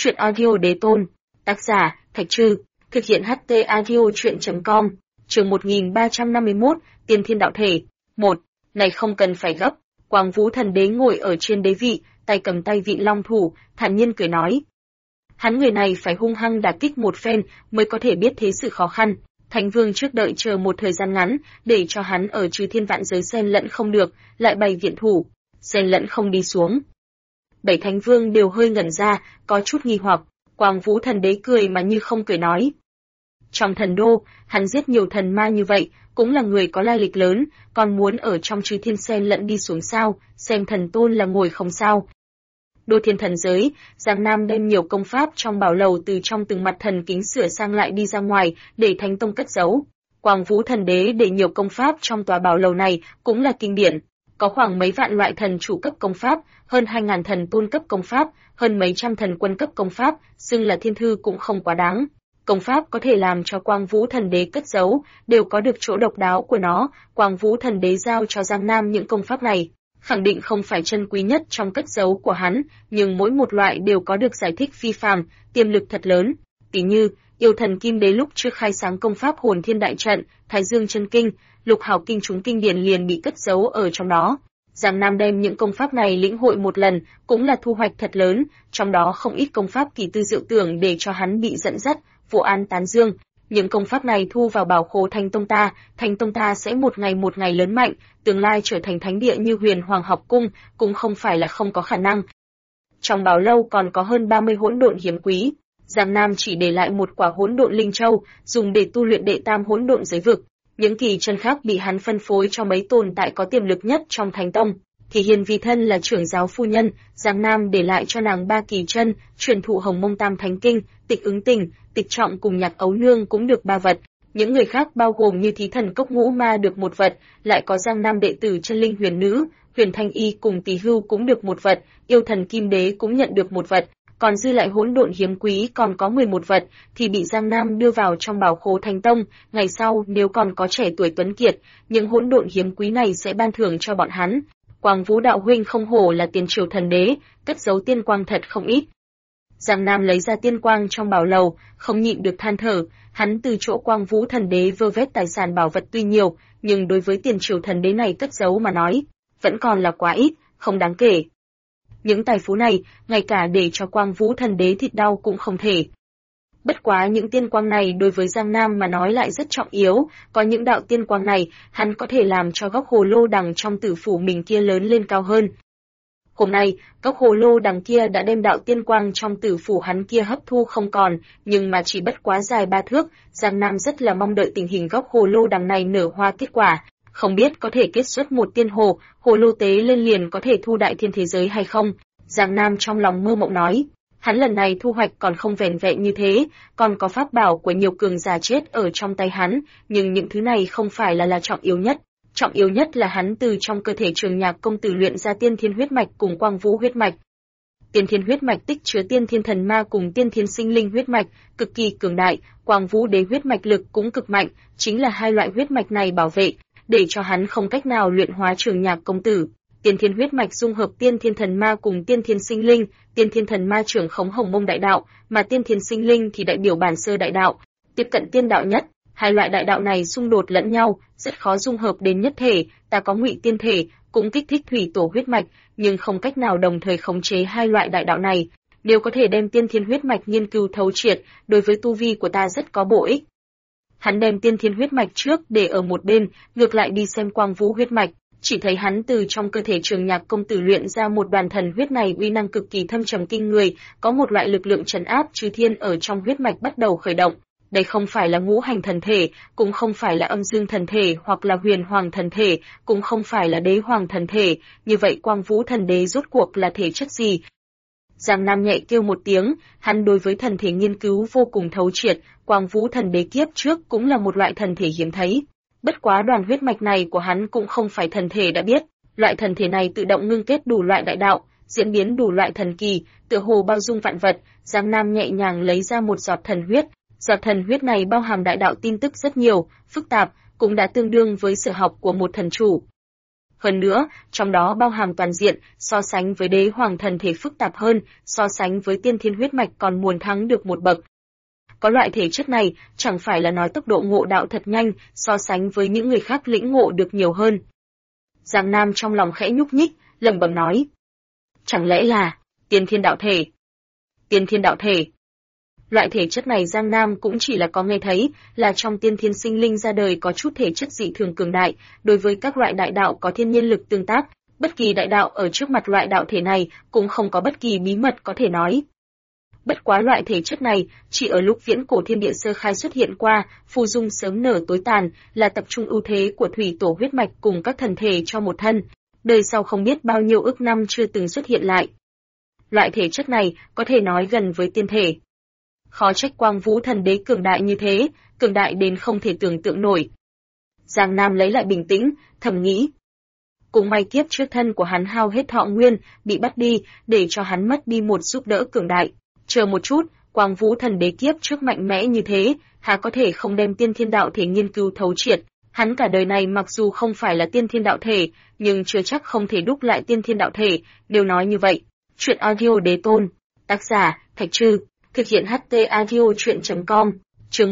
Chuyện audio đế tôn. Tác giả, Thạch Trư. Thực hiện HT audio chuyện.com. Chương 1351, Tiên Thiên Đạo Thể. 1. Này không cần phải gấp. Quang Vũ Thần Đế ngồi ở trên đế vị, tay cầm tay vị long thủ, thản nhiên cười nói. Hắn người này phải hung hăng đả kích một phen mới có thể biết thế sự khó khăn. Thánh Vương trước đợi chờ một thời gian ngắn, để cho hắn ở trừ thiên vạn giới xen lẫn không được, lại bày viện thủ, xen lẫn không đi xuống. Bảy Thánh Vương đều hơi ngẩn ra, có chút nghi hoặc. Quang Vũ Thần Đế cười mà như không cười nói. Trong thần đô, hắn giết nhiều thần ma như vậy, cũng là người có lai lịch lớn, còn muốn ở trong trừ thiên xen lẫn đi xuống sao, xem thần tôn là ngồi không sao. Đô thiên thần giới, Giang Nam đem nhiều công pháp trong bảo lầu từ trong từng mặt thần kính sửa sang lại đi ra ngoài, để Thánh Tông cất giấu. Quang Vũ Thần Đế để nhiều công pháp trong tòa bảo lầu này cũng là kinh điển. Có khoảng mấy vạn loại thần chủ cấp công pháp, hơn 2.000 thần tôn cấp công pháp, hơn mấy trăm thần quân cấp công pháp, xưng là thiên thư cũng không quá đáng. Công pháp có thể làm cho Quang Vũ Thần Đế cất giấu, đều có được chỗ độc đáo của nó. Quang Vũ Thần Đế giao cho Giang Nam những công pháp này, khẳng định không phải chân quý nhất trong cất giấu của hắn, nhưng mỗi một loại đều có được giải thích phi phàm, tiềm lực thật lớn. Tỷ như, Yêu Thần Kim Đế lúc trước khai sáng công pháp Hồn Thiên Đại Trận, Thái Dương Chân Kinh, Lục Hào Kinh chúng kinh điển liền bị cất giấu ở trong đó. Giang Nam đem những công pháp này lĩnh hội một lần, cũng là thu hoạch thật lớn, trong đó không ít công pháp kỳ tư diệu tưởng để cho hắn bị dẫn dắt, vô an tán dương. Những công pháp này thu vào bảo khố Thánh Tông ta sẽ một ngày lớn mạnh, tương lai trở thành thánh địa như Huyền Hoàng học cung, cũng không phải là không có khả năng. Trong bảo lâu còn có hơn 30 hỗn độn hiếm quý, Giang Nam chỉ để lại một quả hỗn độn linh châu, dùng để tu luyện đệ tam hỗn độn giới vực. Những kỳ chân khác bị hắn phân phối cho mấy tồn tại có tiềm lực nhất trong Thánh Tông. Thì Hiền vì thân là trưởng giáo phu nhân, Giang Nam để lại cho nàng 3 kỳ chân, truyền thụ Hồng Mông Tam Thánh Kinh, Tịch Ứng Tình, Tịch Trọng cùng Nhạc Ấu Nương cũng được 3 vật. Những người khác bao gồm như Thí Thần Cốc Ngũ Ma được 1 vật, lại có Giang Nam đệ tử Chân Linh Huyền Nữ, Huyền Thanh Y cùng Tỳ Hưu cũng được 1 vật, Yêu Thần Kim Đế cũng nhận được 1 vật. Còn dư lại hỗn độn hiếm quý còn có 11 vật, thì bị Giang Nam đưa vào trong bảo khố Thánh Tông, ngày sau nếu còn có trẻ tuổi tuấn kiệt, những hỗn độn hiếm quý này sẽ ban thưởng cho bọn hắn. Quang Vũ đạo huynh không hổ là tiền triều thần đế, cất giấu tiên quang thật không ít. Giang Nam lấy ra tiên quang trong bảo lầu, không nhịn được than thở, hắn từ chỗ Quang Vũ thần đế vơ vét tài sản bảo vật tuy nhiều, nhưng đối với tiền triều thần đế này cất giấu mà nói, vẫn còn là quá ít, không đáng kể. Những tài phú này, ngay cả để cho Quang Vũ Thần Đế thịt đau cũng không thể. Bất quá những tiên quang này đối với Giang Nam mà nói lại rất trọng yếu, có những đạo tiên quang này, hắn có thể làm cho gốc hồ lô đằng trong tử phủ mình kia lớn lên cao hơn. Hôm nay, gốc hồ lô đằng kia đã đem đạo tiên quang trong tử phủ hắn kia hấp thu không còn, nhưng mà chỉ bất quá dài 3 thước, Giang Nam rất là mong đợi tình hình gốc hồ lô đằng này nở hoa kết quả. Không biết có thể kết xuất một tiên hồ, hồ lô tế lên liền có thể thu đại thiên thế giới hay không? Giang Nam trong lòng mơ mộng nói, hắn lần này thu hoạch còn không vẻn vẹn như thế, còn có pháp bảo của nhiều cường giả chết ở trong tay hắn, nhưng những thứ này không phải là trọng yếu nhất. Trọng yếu nhất là hắn từ trong cơ thể Trường Nhạc công tử luyện ra tiên thiên huyết mạch cùng Quang Vũ huyết mạch. Tiên thiên huyết mạch tích chứa tiên thiên thần ma cùng tiên thiên sinh linh huyết mạch, cực kỳ cường đại, Quang Vũ đế huyết mạch lực cũng cực mạnh, chính là hai loại huyết mạch này bảo vệ, để cho hắn không cách nào luyện hóa Trường Nhạc công tử. Tiên thiên huyết mạch dung hợp tiên thiên thần ma cùng tiên thiên sinh linh, tiên thiên thần ma trưởng khống Hồng Mông đại đạo, mà tiên thiên sinh linh thì đại biểu bản sơ đại đạo, tiếp cận tiên đạo nhất. Hai loại đại đạo này xung đột lẫn nhau, rất khó dung hợp đến nhất thể. Ta có Ngụy tiên thể, cũng kích thích thủy tổ huyết mạch, nhưng không cách nào đồng thời khống chế hai loại đại đạo này. Nếu có thể đem tiên thiên huyết mạch nghiên cứu thấu triệt, đối với tu vi của ta rất có bổ ích. Hắn đem tiên thiên huyết mạch trước để ở một bên, ngược lại đi xem Quang Vũ huyết mạch, chỉ thấy hắn từ trong cơ thể Trường Nhạc công tử luyện ra một đoàn thần huyết này uy năng cực kỳ thâm trầm kinh người, có một loại lực lượng trấn áp chư thiên ở trong huyết mạch bắt đầu khởi động. Đây không phải là ngũ hành thần thể, cũng không phải là âm dương thần thể hoặc là huyền hoàng thần thể, cũng không phải là đế hoàng thần thể, như vậy Quang Vũ thần đế rốt cuộc là thể chất gì? Giang Nam nhẹ kêu một tiếng, hắn đối với thần thể nghiên cứu vô cùng thấu triệt, Quang Vũ thần đế kiếp trước cũng là một loại thần thể hiếm thấy. Bất quá đoàn huyết mạch này của hắn cũng không phải thần thể đã biết, loại thần thể này tự động ngưng kết đủ loại đại đạo, diễn biến đủ loại thần kỳ, tựa hồ bao dung vạn vật. Giang Nam nhẹ nhàng lấy ra một giọt thần huyết, giọt thần huyết này bao hàm đại đạo tin tức rất nhiều, phức tạp, cũng đã tương đương với sở học của một thần chủ. Hơn nữa, trong đó bao hàm toàn diện, so sánh với đế hoàng thần thể phức tạp hơn, so sánh với tiên thiên huyết mạch còn muốn thắng được một bậc. Có loại thể chất này, chẳng phải là nói tốc độ ngộ đạo thật nhanh, so sánh với những người khác lĩnh ngộ được nhiều hơn. Giang Nam trong lòng khẽ nhúc nhích, lẩm bẩm nói. Chẳng lẽ là tiên thiên đạo thể? Tiên thiên đạo thể. Loại thể chất này Giang Nam cũng chỉ là có nghe thấy, là trong tiên thiên sinh linh ra đời có chút thể chất dị thường cường đại, đối với các loại đại đạo có thiên nhiên lực tương tác, bất kỳ đại đạo ở trước mặt loại đạo thể này cũng không có bất kỳ bí mật có thể nói. Bất quá loại thể chất này chỉ ở lúc viễn cổ thiên địa sơ khai xuất hiện qua, phù dung sớm nở tối tàn, là tập trung ưu thế của thủy tổ huyết mạch cùng các thần thể cho một thân, đời sau không biết bao nhiêu ức năm chưa từng xuất hiện lại. Loại thể chất này có thể nói gần với tiên thể. Khó trách Quang Vũ Thần Đế cường đại như thế, cường đại đến không thể tưởng tượng nổi. Giang Nam lấy lại bình tĩnh, thầm nghĩ. Cũng may kiếp trước thân của hắn hao hết thọ nguyên, bị bắt đi, để cho hắn mất đi một giúp đỡ cường đại. Chờ một chút, Quang Vũ Thần Đế kiếp trước mạnh mẽ như thế, há có thể không đem tiên thiên đạo thể nghiên cứu thấu triệt. Hắn cả đời này mặc dù không phải là tiên thiên đạo thể, nhưng chưa chắc không thể đúc lại tiên thiên đạo thể, đều nói như vậy. Chuyện audio đế tôn, tác giả, Thạch Trư, thực hiện HT audio chuyện.com, chương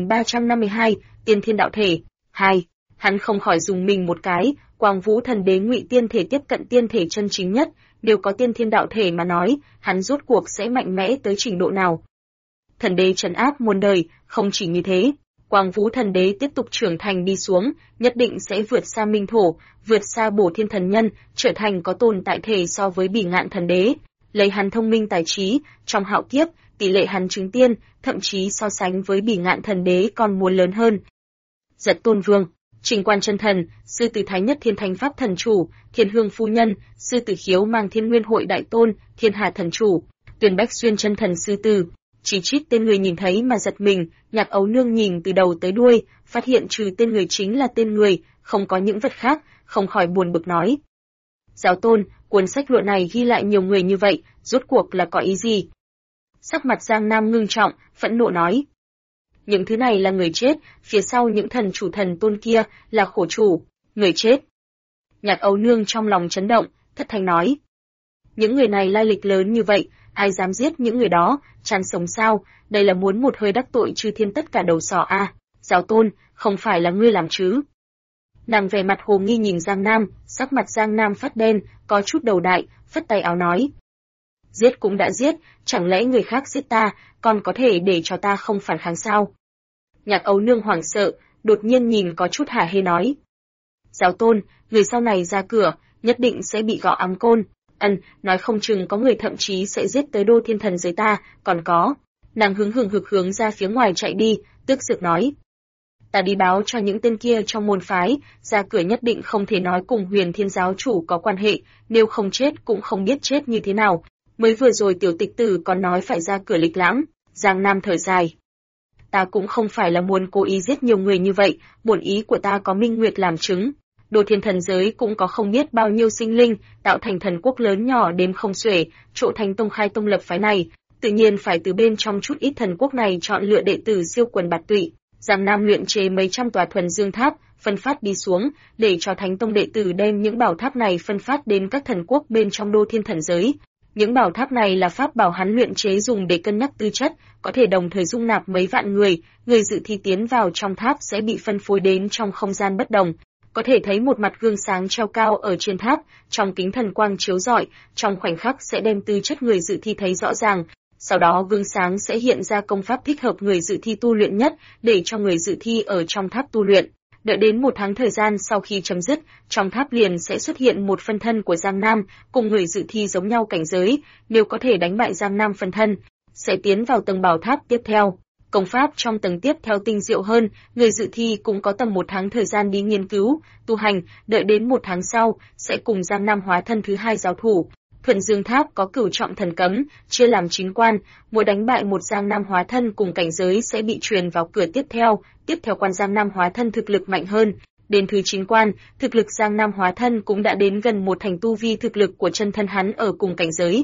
1352, tiên thiên đạo thể, 2. Hắn không khỏi dùng mình một cái, Quang Vũ Thần Đế ngụy tiên thể tiếp cận tiên thể chân chính nhất, đều có tiên thiên đạo thể mà nói, hắn rốt cuộc sẽ mạnh mẽ tới trình độ nào. Thần Đế trấn áp muôn đời, không chỉ như thế, Quang Vũ Thần Đế tiếp tục trưởng thành đi xuống, nhất định sẽ vượt xa Minh Thổ, vượt xa Bổ Thiên Thần Nhân, trở thành có tồn tại thể so với Bỉ Ngạn Thần Đế. Lấy hắn thông minh tài trí, trong hạo kiếp, tỷ lệ hắn chứng tiên, thậm chí so sánh với Bỉ Ngạn Thần Đế còn muốn lớn hơn. Giật Tôn Vương, Trình Quan Chân Thần, Sư Tử Thái Nhất Thiên Thánh Pháp Thần Chủ, Thiên Hương Phu Nhân, Sư Tử Khiếu Mang Thiên Nguyên Hội Đại Tôn, Thiên Hà Thần Chủ, Tuyền Bách Xuyên Chân Thần Sư Tử. Chỉ chít tên người nhìn thấy mà giật mình, Nhạc Ấu Nương nhìn từ đầu tới đuôi, phát hiện trừ tên người chính là tên người, không có những vật khác, không khỏi buồn bực nói. Giáo tôn, cuốn sách luận này ghi lại nhiều người như vậy, rốt cuộc là có ý gì? Sắc mặt Giang Nam ngưng trọng, phẫn nộ nói. Những thứ này là người chết, phía sau những thần chủ thần tôn kia là khổ chủ, người chết. Nhạc Ấu Nương trong lòng chấn động, thất thanh nói. Những người này lai lịch lớn như vậy, ai dám giết những người đó, chán sống sao, đây là muốn một hơi đắc tội chư thiên tất cả đầu sỏ a. Giáo tôn, không phải là ngươi làm chứ? Nàng vẻ mặt hồ nghi nhìn Giang Nam, sắc mặt Giang Nam phát đen, có chút đầu đại, phất tay áo nói. Giết cũng đã giết, chẳng lẽ người khác giết ta, còn có thể để cho ta không phản kháng sao? Nhạc Ấu Nương hoảng sợ, đột nhiên nhìn có chút hả hê nói. Giáo tôn, người sau này ra cửa, nhất định sẽ bị gõ ám côn. Nói không chừng có người thậm chí sẽ giết tới đô thiên thần giới ta, còn có. Nàng hứng hướng ra phía ngoài chạy đi, tức giận nói. Ta đi báo cho những tên kia trong môn phái, ra cửa nhất định không thể nói cùng Huyền Thiên giáo chủ có quan hệ, nếu không chết cũng không biết chết như thế nào. Mới vừa rồi tiểu tịch tử còn nói phải ra cửa lịch lãm, Giang Nam thở dài. Ta cũng không phải là muốn cố ý giết nhiều người như vậy, bổn ý của ta có Minh Nguyệt làm chứng. Đô thiên thần giới cũng có không biết bao nhiêu sinh linh, tạo thành thần quốc lớn nhỏ đếm không xuể, chỗ Thánh Tông khai tông lập phái này, tự nhiên phải từ bên trong chút ít thần quốc này chọn lựa đệ tử siêu quần bạt tụy. Giang Nam luyện chế mấy trăm tòa thuần dương tháp, phân phát đi xuống, để cho Thánh Tông đệ tử đem những bảo tháp này phân phát đến các thần quốc bên trong đô thiên thần giới. Những bảo tháp này là pháp bảo hắn luyện chế dùng để cân nhắc tư chất, có thể đồng thời dung nạp mấy vạn người, người dự thi tiến vào trong tháp sẽ bị phân phối đến trong không gian bất đồng. Có thể thấy một mặt gương sáng treo cao ở trên tháp, trong kính thần quang chiếu rọi, trong khoảnh khắc sẽ đem tư chất người dự thi thấy rõ ràng. Sau đó gương sáng sẽ hiện ra công pháp thích hợp người dự thi tu luyện nhất, để cho người dự thi ở trong tháp tu luyện. Đợi đến 1 tháng thời gian sau khi chấm dứt, trong tháp liền sẽ xuất hiện một phân thân của Giang Nam, cùng người dự thi giống nhau cảnh giới, nếu có thể đánh bại Giang Nam phân thân, sẽ tiến vào tầng bảo tháp tiếp theo. Công pháp trong tầng tiếp theo tinh diệu hơn, người dự thi cũng có tầm 1 tháng thời gian đi nghiên cứu, tu hành, đợi đến 1 tháng sau, sẽ cùng Giang Nam hóa thân thứ 2 giao thủ. Thuần Dương Tháp có cửu trọng thần cấm, chia làm 9 quan, mỗi đánh bại một Giang Nam hóa thân cùng cảnh giới sẽ bị truyền vào cửa tiếp theo quan Giang Nam hóa thân thực lực mạnh hơn. Đến thứ 9 quan, thực lực Giang Nam hóa thân cũng đã đến gần một thành tu vi thực lực của chân thân hắn ở cùng cảnh giới.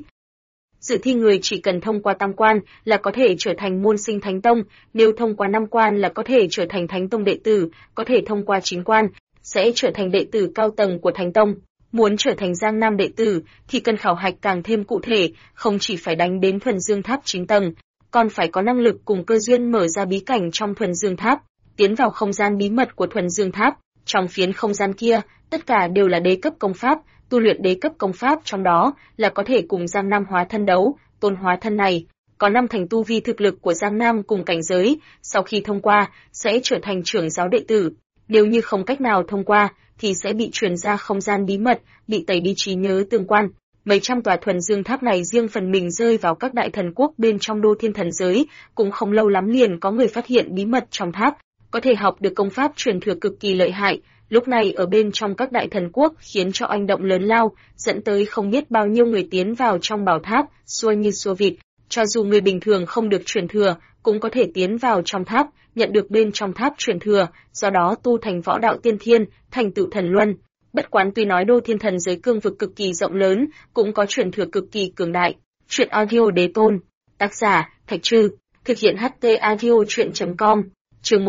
Dự thi người chỉ cần thông qua tam quan là có thể trở thành môn sinh Thánh Tông, nếu thông qua 5 quan là có thể trở thành Thánh Tông đệ tử, có thể thông qua 9 quan sẽ trở thành đệ tử cao tầng của Thánh Tông. Muốn trở thành Giang Nam đệ tử thì cần khảo hạch càng thêm cụ thể, không chỉ phải đánh đến Thuần Dương Tháp 9 tầng, còn phải có năng lực cùng cơ duyên mở ra bí cảnh trong Thuần Dương Tháp, tiến vào không gian bí mật của Thuần Dương Tháp. Trong phiến không gian kia, tất cả đều là đế cấp công pháp, tu luyện đế cấp công pháp trong đó là có thể cùng Giang Nam hóa thân đấu. Tôn hóa thân này có 5 thành tu vi thực lực của Giang Nam cùng cảnh giới, sau khi thông qua sẽ trở thành trưởng giáo đệ tử. Nếu như không cách nào thông qua thì sẽ bị truyền ra không gian bí mật, bị tẩy đi trí nhớ tương quan. Mấy trăm tòa Thuần Dương Tháp này riêng phần mình rơi vào các đại thần quốc bên trong Đô Thiên Thần giới, cũng không lâu lắm liền có người phát hiện bí mật trong tháp, có thể học được công pháp truyền thừa cực kỳ lợi hại. Lúc này ở bên trong các đại thần quốc khiến cho oanh động lớn lao, dẫn tới không biết bao nhiêu người tiến vào trong bảo tháp, xua như xua vịt. Cho dù người bình thường không được truyền thừa, cũng có thể tiến vào trong tháp, nhận được bên trong tháp truyền thừa, do đó tu thành võ đạo tiên thiên, thành tựu thần luân. Bất quán tuy nói Đô Thiên Thần giới cương vực cực kỳ rộng lớn, cũng có truyền thừa cực kỳ cường đại. Truyện audio đế tôn. Tác giả, Thạch Trư. Thực hiện HT audio truyện.com. Chương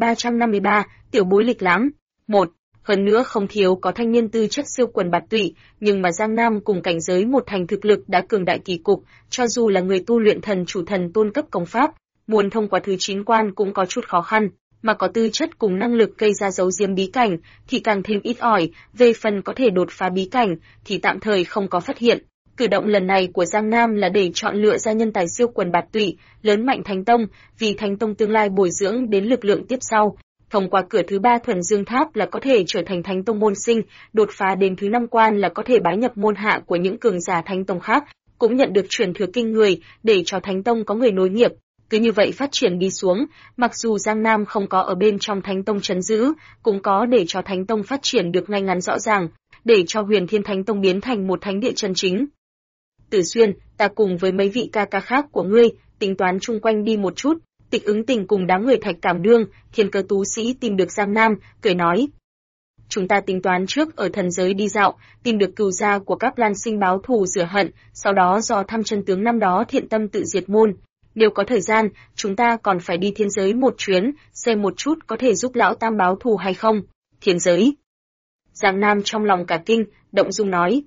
1353, tiểu bối lịch lãm. 1. Hơn nữa không thiếu có thanh niên tư chất siêu quần bạt tụy, nhưng mà Giang Nam cùng cảnh giới một thành thực lực đã cường đại kỳ cục, cho dù là người tu luyện thần chủ thần tôn cấp công pháp, muốn thông qua thứ 9 quan cũng có chút khó khăn, mà có tư chất cùng năng lực gây ra dấu diếm bí cảnh thì càng thêm ít ỏi, về phần có thể đột phá bí cảnh thì tạm thời không có phát hiện. Cử động lần này của Giang Nam là để chọn lựa ra nhân tài siêu quần bạt tụy, lớn mạnh Thánh Tông, vì Thánh Tông tương lai bồi dưỡng đến lực lượng tiếp sau. Thông qua cửa thứ 3 Thuần Dương Tháp là có thể trở thành Thánh Tông môn sinh, đột phá đến thứ 5 quan là có thể bái nhập môn hạ của những cường giả Thánh Tông khác, cũng nhận được truyền thừa kinh người để cho Thánh Tông có người nối nghiệp. Cứ như vậy phát triển đi xuống, mặc dù Giang Nam không có ở bên trong Thánh Tông trấn giữ, cũng có để cho Thánh Tông phát triển được ngay ngắn rõ ràng, để cho Huyền Thiên Thánh Tông biến thành một thánh địa chân chính. Tử Xuyên, ta cùng với mấy vị ca ca khác của ngươi, tính toán chung quanh đi một chút. Tịch Ứng Tình cùng đám người Thạch Cảm Đương, Thiên Cơ Tú Sĩ tìm được Giang Nam, cười nói: chúng ta tính toán trước ở thần giới đi dạo, tìm được cừu gia của các Lan Sinh báo thù rửa hận, sau đó dò thăm chân tướng năm đó thiện tâm tự diệt môn. Nếu có thời gian, chúng ta còn phải đi thiên giới một chuyến, xem một chút có thể giúp lão tam báo thù hay không. Thiên giới. Giang Nam trong lòng cả kinh, động dung nói: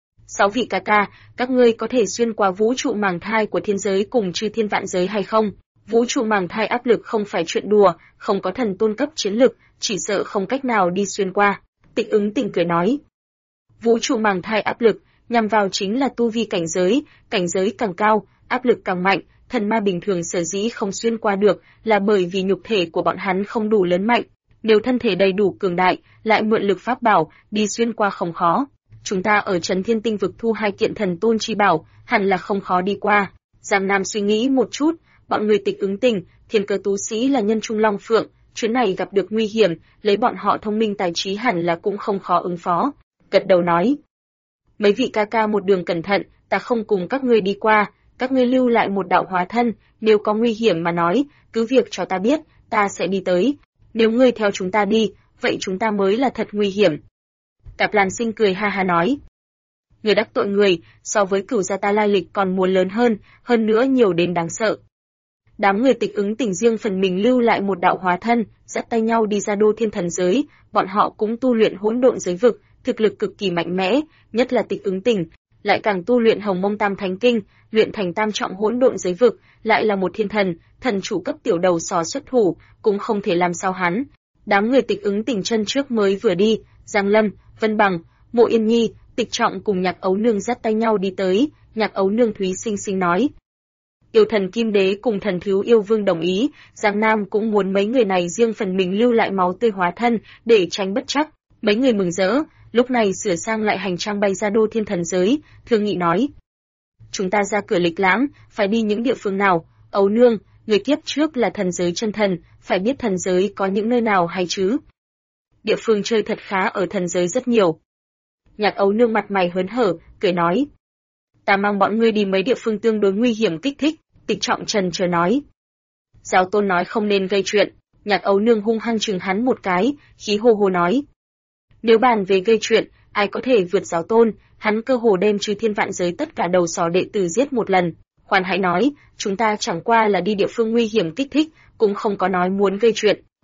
6 vị ca ca, các ngươi có thể xuyên qua vũ trụ màng thai của thiên giới cùng chư thiên vạn giới hay không? Vũ trụ màng thai áp lực không phải chuyện đùa, không có thần tôn cấp chiến lực, chỉ sợ không cách nào đi xuyên qua. Tịch Ứng Tình cười nói: vũ trụ màng thai áp lực, nhằm vào chính là tu vi cảnh giới càng cao, áp lực càng mạnh, thần ma bình thường sở dĩ không xuyên qua được là bởi vì nhục thể của bọn hắn không đủ lớn mạnh. Nếu thân thể đầy đủ cường đại, lại mượn lực pháp bảo, đi xuyên qua không khó. Chúng ta ở Trấn Thiên Tinh vực thu 2 kiện thần tôn chi bảo, hẳn là không khó đi qua. Giang Nam suy nghĩ một chút, bọn người Tịch Ứng Tình, Thiên Cơ Tú Sĩ là nhân trung long phượng, chuyến này gặp được nguy hiểm, lấy bọn họ thông minh tài trí hẳn là cũng không khó ứng phó. Gật đầu nói: mấy vị ca ca một đường cẩn thận, ta không cùng các ngươi đi qua, các ngươi lưu lại một đạo hóa thân, nếu có nguy hiểm mà nói, cứ việc cho ta biết, ta sẽ đi tới. Nếu ngươi theo chúng ta đi, vậy chúng ta mới là thật nguy hiểm. Tạp Lan Sinh cười ha ha nói: người đắc tội người, so với cửu gia ta lai lịch còn muốn lớn hơn nữa nhiều đến đáng sợ. Đám người Tịch Ứng Tình riêng phần mình lưu lại một đạo hóa thân, dắt tay nhau đi ra Đô Thiên Thần giới, bọn họ cũng tu luyện hỗn độn giới vực, thực lực cực kỳ mạnh mẽ, nhất là Tịch Ứng Tình, lại càng tu luyện Hồng Mông Tam Thánh Kinh, luyện thành tam trọng hỗn độn giới vực, lại là một thiên thần, thần chủ cấp tiểu đầu sò xuất thủ, cũng không thể làm sao hắn. Đám người Tịch Ứng Tình chân trước mới vừa đi, Giang Lâm, Vân Bằng, Mộ Yên Nhi, Tịch Trọng cùng Nhạc Ấu Nương dắt tay nhau đi tới, Nhạc Ấu Nương Thúy xinh xinh nói: yêu thần Kim Đế cùng thần thiếu yêu vương đồng ý, Giang Nam cũng muốn mấy người này riêng phần mình lưu lại máu tươi hóa thân, để tránh bất trắc. Mấy người mừng rỡ, lúc này sửa sang lại hành trang bay ra Đô Thiên Thần giới, thương nghị nói: chúng ta ra cửa lịch lãm, phải đi những địa phương nào? Ấu Nương, người kiếp trước là thần giới chân thần, phải biết thần giới có những nơi nào hay chứ? Địa phương chơi thật khá ở thần giới rất nhiều. Nhạc Ấu Nương mặt mày hớn hở, cười nói: ta mang bọn ngươi đi mấy địa phương tương đối nguy hiểm kích thích. Tịch Trọng trần chờ nói: giáo tôn nói không nên gây chuyện. Nhạc Ấu Nương hung hăng chừng hắn một cái, khí hô hô nói: nếu bàn về gây chuyện, ai có thể vượt giáo tôn, hắn cơ hồ đem chư thiên vạn giới tất cả đầu sỏ đệ tử giết một lần. Khoan hãy nói, chúng ta chẳng qua là đi địa phương nguy hiểm kích thích, cũng không có nói muốn gây chuyện.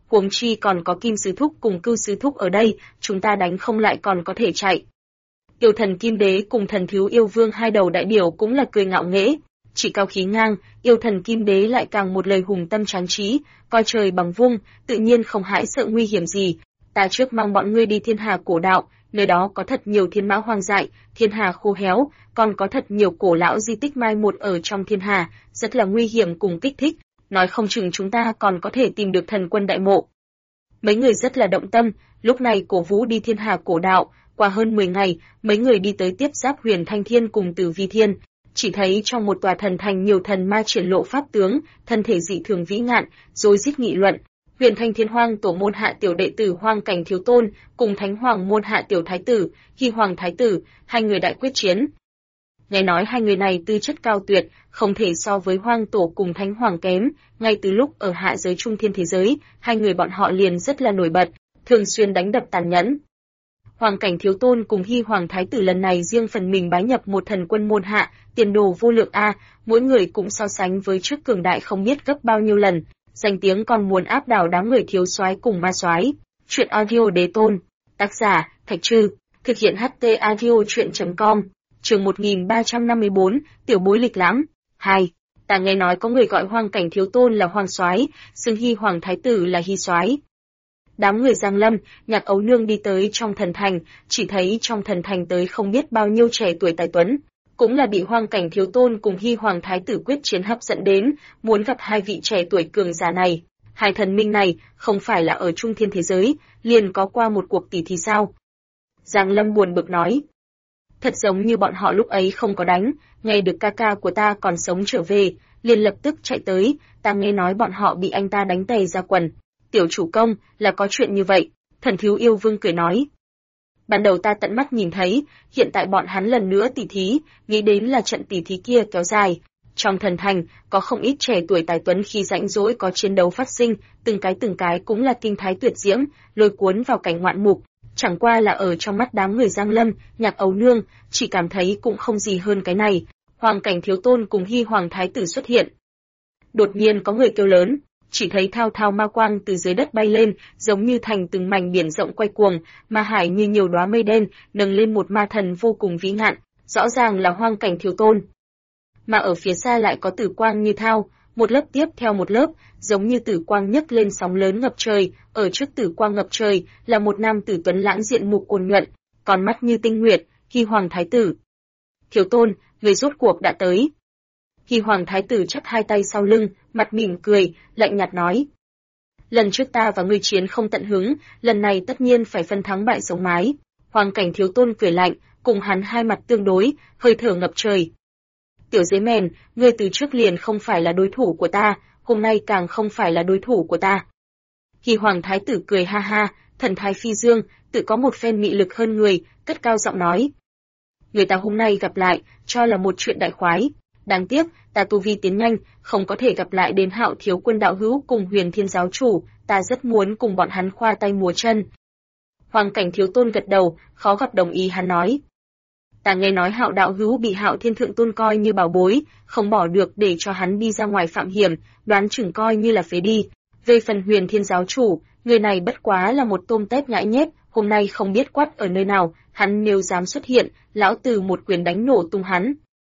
huống chi còn có Kim Sư Thúc cùng Cưu Sư Thúc ở đây, chúng ta đánh không lại còn có thể chạy. Yêu thần Kim Đế cùng thần thiếu yêu vương hai đầu đại biểu cũng là cười ngạo nghễ, chỉ cao khí ngang, yêu thần Kim Đế lại càng một lời hùng tâm tráng trí, coi trời bằng vung, tự nhiên không hãi sợ nguy hiểm gì. Ta trước mang bọn ngươi đi Thiên Hà cổ đạo, nơi đó có thật nhiều thiên mã hoang dại, thiên hà khô héo, còn có thật nhiều cổ lão di tích mai một ở trong thiên hà, rất là nguy hiểm cùng kích thích, nói không chừng chúng ta còn có thể tìm được thần quân đại mộ. Mấy người rất là động tâm, lúc này cổ vũ đi Thiên Hà cổ đạo, qua hơn 10 ngày, mấy người đi tới tiếp giáp Huyền Thanh Thiên cùng Tử Vi Thiên, chỉ thấy trong một tòa thần thành nhiều thần ma triển lộ pháp tướng, thân thể dị thường vĩ ngạn, rối rít nghị luận. Huyền Thanh Thiên Hoang tổ môn hạ tiểu đệ tử Hoang Cảnh Thiếu Tôn, cùng Thánh Hoàng môn hạ tiểu thái tử, Hy Hoàng thái tử, hai người đại quyết chiến. Nghe nói hai người này tư chất cao tuyệt, không thể so với Hoang tổ cùng Thánh Hoàng kém, ngay từ lúc ở hạ giới trung thiên thế giới, hai người bọn họ liền rất là nổi bật, thường xuyên đánh đập tàn nhẫn. Hoàng Cảnh Thiếu Tôn cùng Hy Hoàng thái tử lần này riêng phần mình bái nhập một thần quân môn hạ, tiền đồ vô lượng a, mỗi người cũng so sánh với trước cường đại không biết gấp bao nhiêu lần. Danh tiếng còn muốn áp đảo đám người thiếu soái cùng ma soái. Chuyện audio đế tôn. Tác giả, Thạch Trư. Thực hiện HT audio chuyện.com. Chương 1354, tiểu bối lịch lãm. 2. Ta nghe nói có người gọi Hoang Cảnh Thiếu Tôn là Hoàng soái, xưng Hy Hoàng thái tử là Hy soái. Đám người Giang Lâm, Nhạc Ấu Nương đi tới trong thần thành, chỉ thấy trong thần thành tới không biết bao nhiêu trẻ tuổi tài tuấn, cũng là bị Hoang Cảnh Thiếu Tôn cùng Hy Hoàng thái tử quyết chiến hấp dẫn đến, muốn gặp hai vị trẻ tuổi cường giả này. Hai thần minh này không phải là ở trung thiên thế giới, liền có qua một cuộc tỷ thí sao? Giang Lâm buồn bực nói. Thật giống như bọn họ lúc ấy không có đánh, nghe được ca ca của ta còn sống trở về, liền lập tức chạy tới, ta nghe nói bọn họ bị anh ta đánh tè ra quần. Tiểu chủ công, là có chuyện như vậy, thần thiếu yêu vương cười nói. Ban đầu ta tận mắt nhìn thấy, hiện tại bọn hắn lần nữa tỉ thí, nghĩ đến là trận tỉ thí kia kéo dài. Trong thần thành, có không ít trẻ tuổi tài tuấn khi rãnh rỗi có chiến đấu phát sinh, từng cái cũng là kinh thái tuyệt diễm, lôi cuốn vào cảnh ngoạn mục. Chẳng qua là ở trong mắt đám người Giang Lâm, Nhạc Ấu Nương, chỉ cảm thấy cũng không gì hơn cái này. Hoàng Cảnh Thiếu Tôn cùng Hy Hoàng thái tử xuất hiện. Đột nhiên có người kêu lớn. Chỉ thấy thao thao ma quang từ dưới đất bay lên, giống như thành từng mảnh biển rộng quay cuồng, ma hải như nhiều đóa mây đen, nâng lên một ma thần vô cùng vĩ ngạn, rõ ràng là Hoang Cảnh Thiếu Tôn. Mà ở phía xa lại có tử quang như thao, một lớp tiếp theo một lớp, giống như tử quang nhấc lên sóng lớn ngập trời, ở trước tử quang ngập trời là một nam tử tuấn lãng diện mục ôn nhuận, con mắt như tinh nguyệt, Hy Hoàng thái tử. Thiếu Tôn, người rốt cuộc đã tới. Hy Hoàng thái tử chắp hai tay sau lưng, mặt mỉm cười, lạnh nhạt nói. Lần trước ta và ngươi chiến không tận hứng, lần này tất nhiên phải phân thắng bại sống mái. Hoàng Cảnh Thiếu Tôn cười lạnh, cùng hắn hai mặt tương đối, hơi thở ngập trời. Tiểu dế mèn, ngươi từ trước liền không phải là đối thủ của ta, hôm nay càng không phải là đối thủ của ta. Hy Hoàng thái tử cười ha ha, thần thái phi dương, tự có một phen mị lực hơn người, cất cao giọng nói. Người ta hôm nay gặp lại, cho là một chuyện đại khoái. Đáng tiếc, ta tu vi tiến nhanh, không có thể gặp lại đến Hạo thiếu quân đạo hữu cùng Huyền Thiên giáo chủ, ta rất muốn cùng bọn hắn khoa tay múa chân. Hoàng Cảnh Thiếu Tôn gật đầu, khó gặp đồng ý hắn nói. Ta nghe nói Hạo đạo hữu bị Hạo Thiên Thượng Tôn coi như bảo bối, không bỏ được để cho hắn đi ra ngoài phạm hiểm, đoán chừng coi như là phế đi. Về phần Huyền Thiên giáo chủ, người này bất quá là một tôm tép nhãi nhép, hôm nay không biết quát ở nơi nào, hắn nếu dám xuất hiện, lão tử một quyền đánh nổ tung hắn.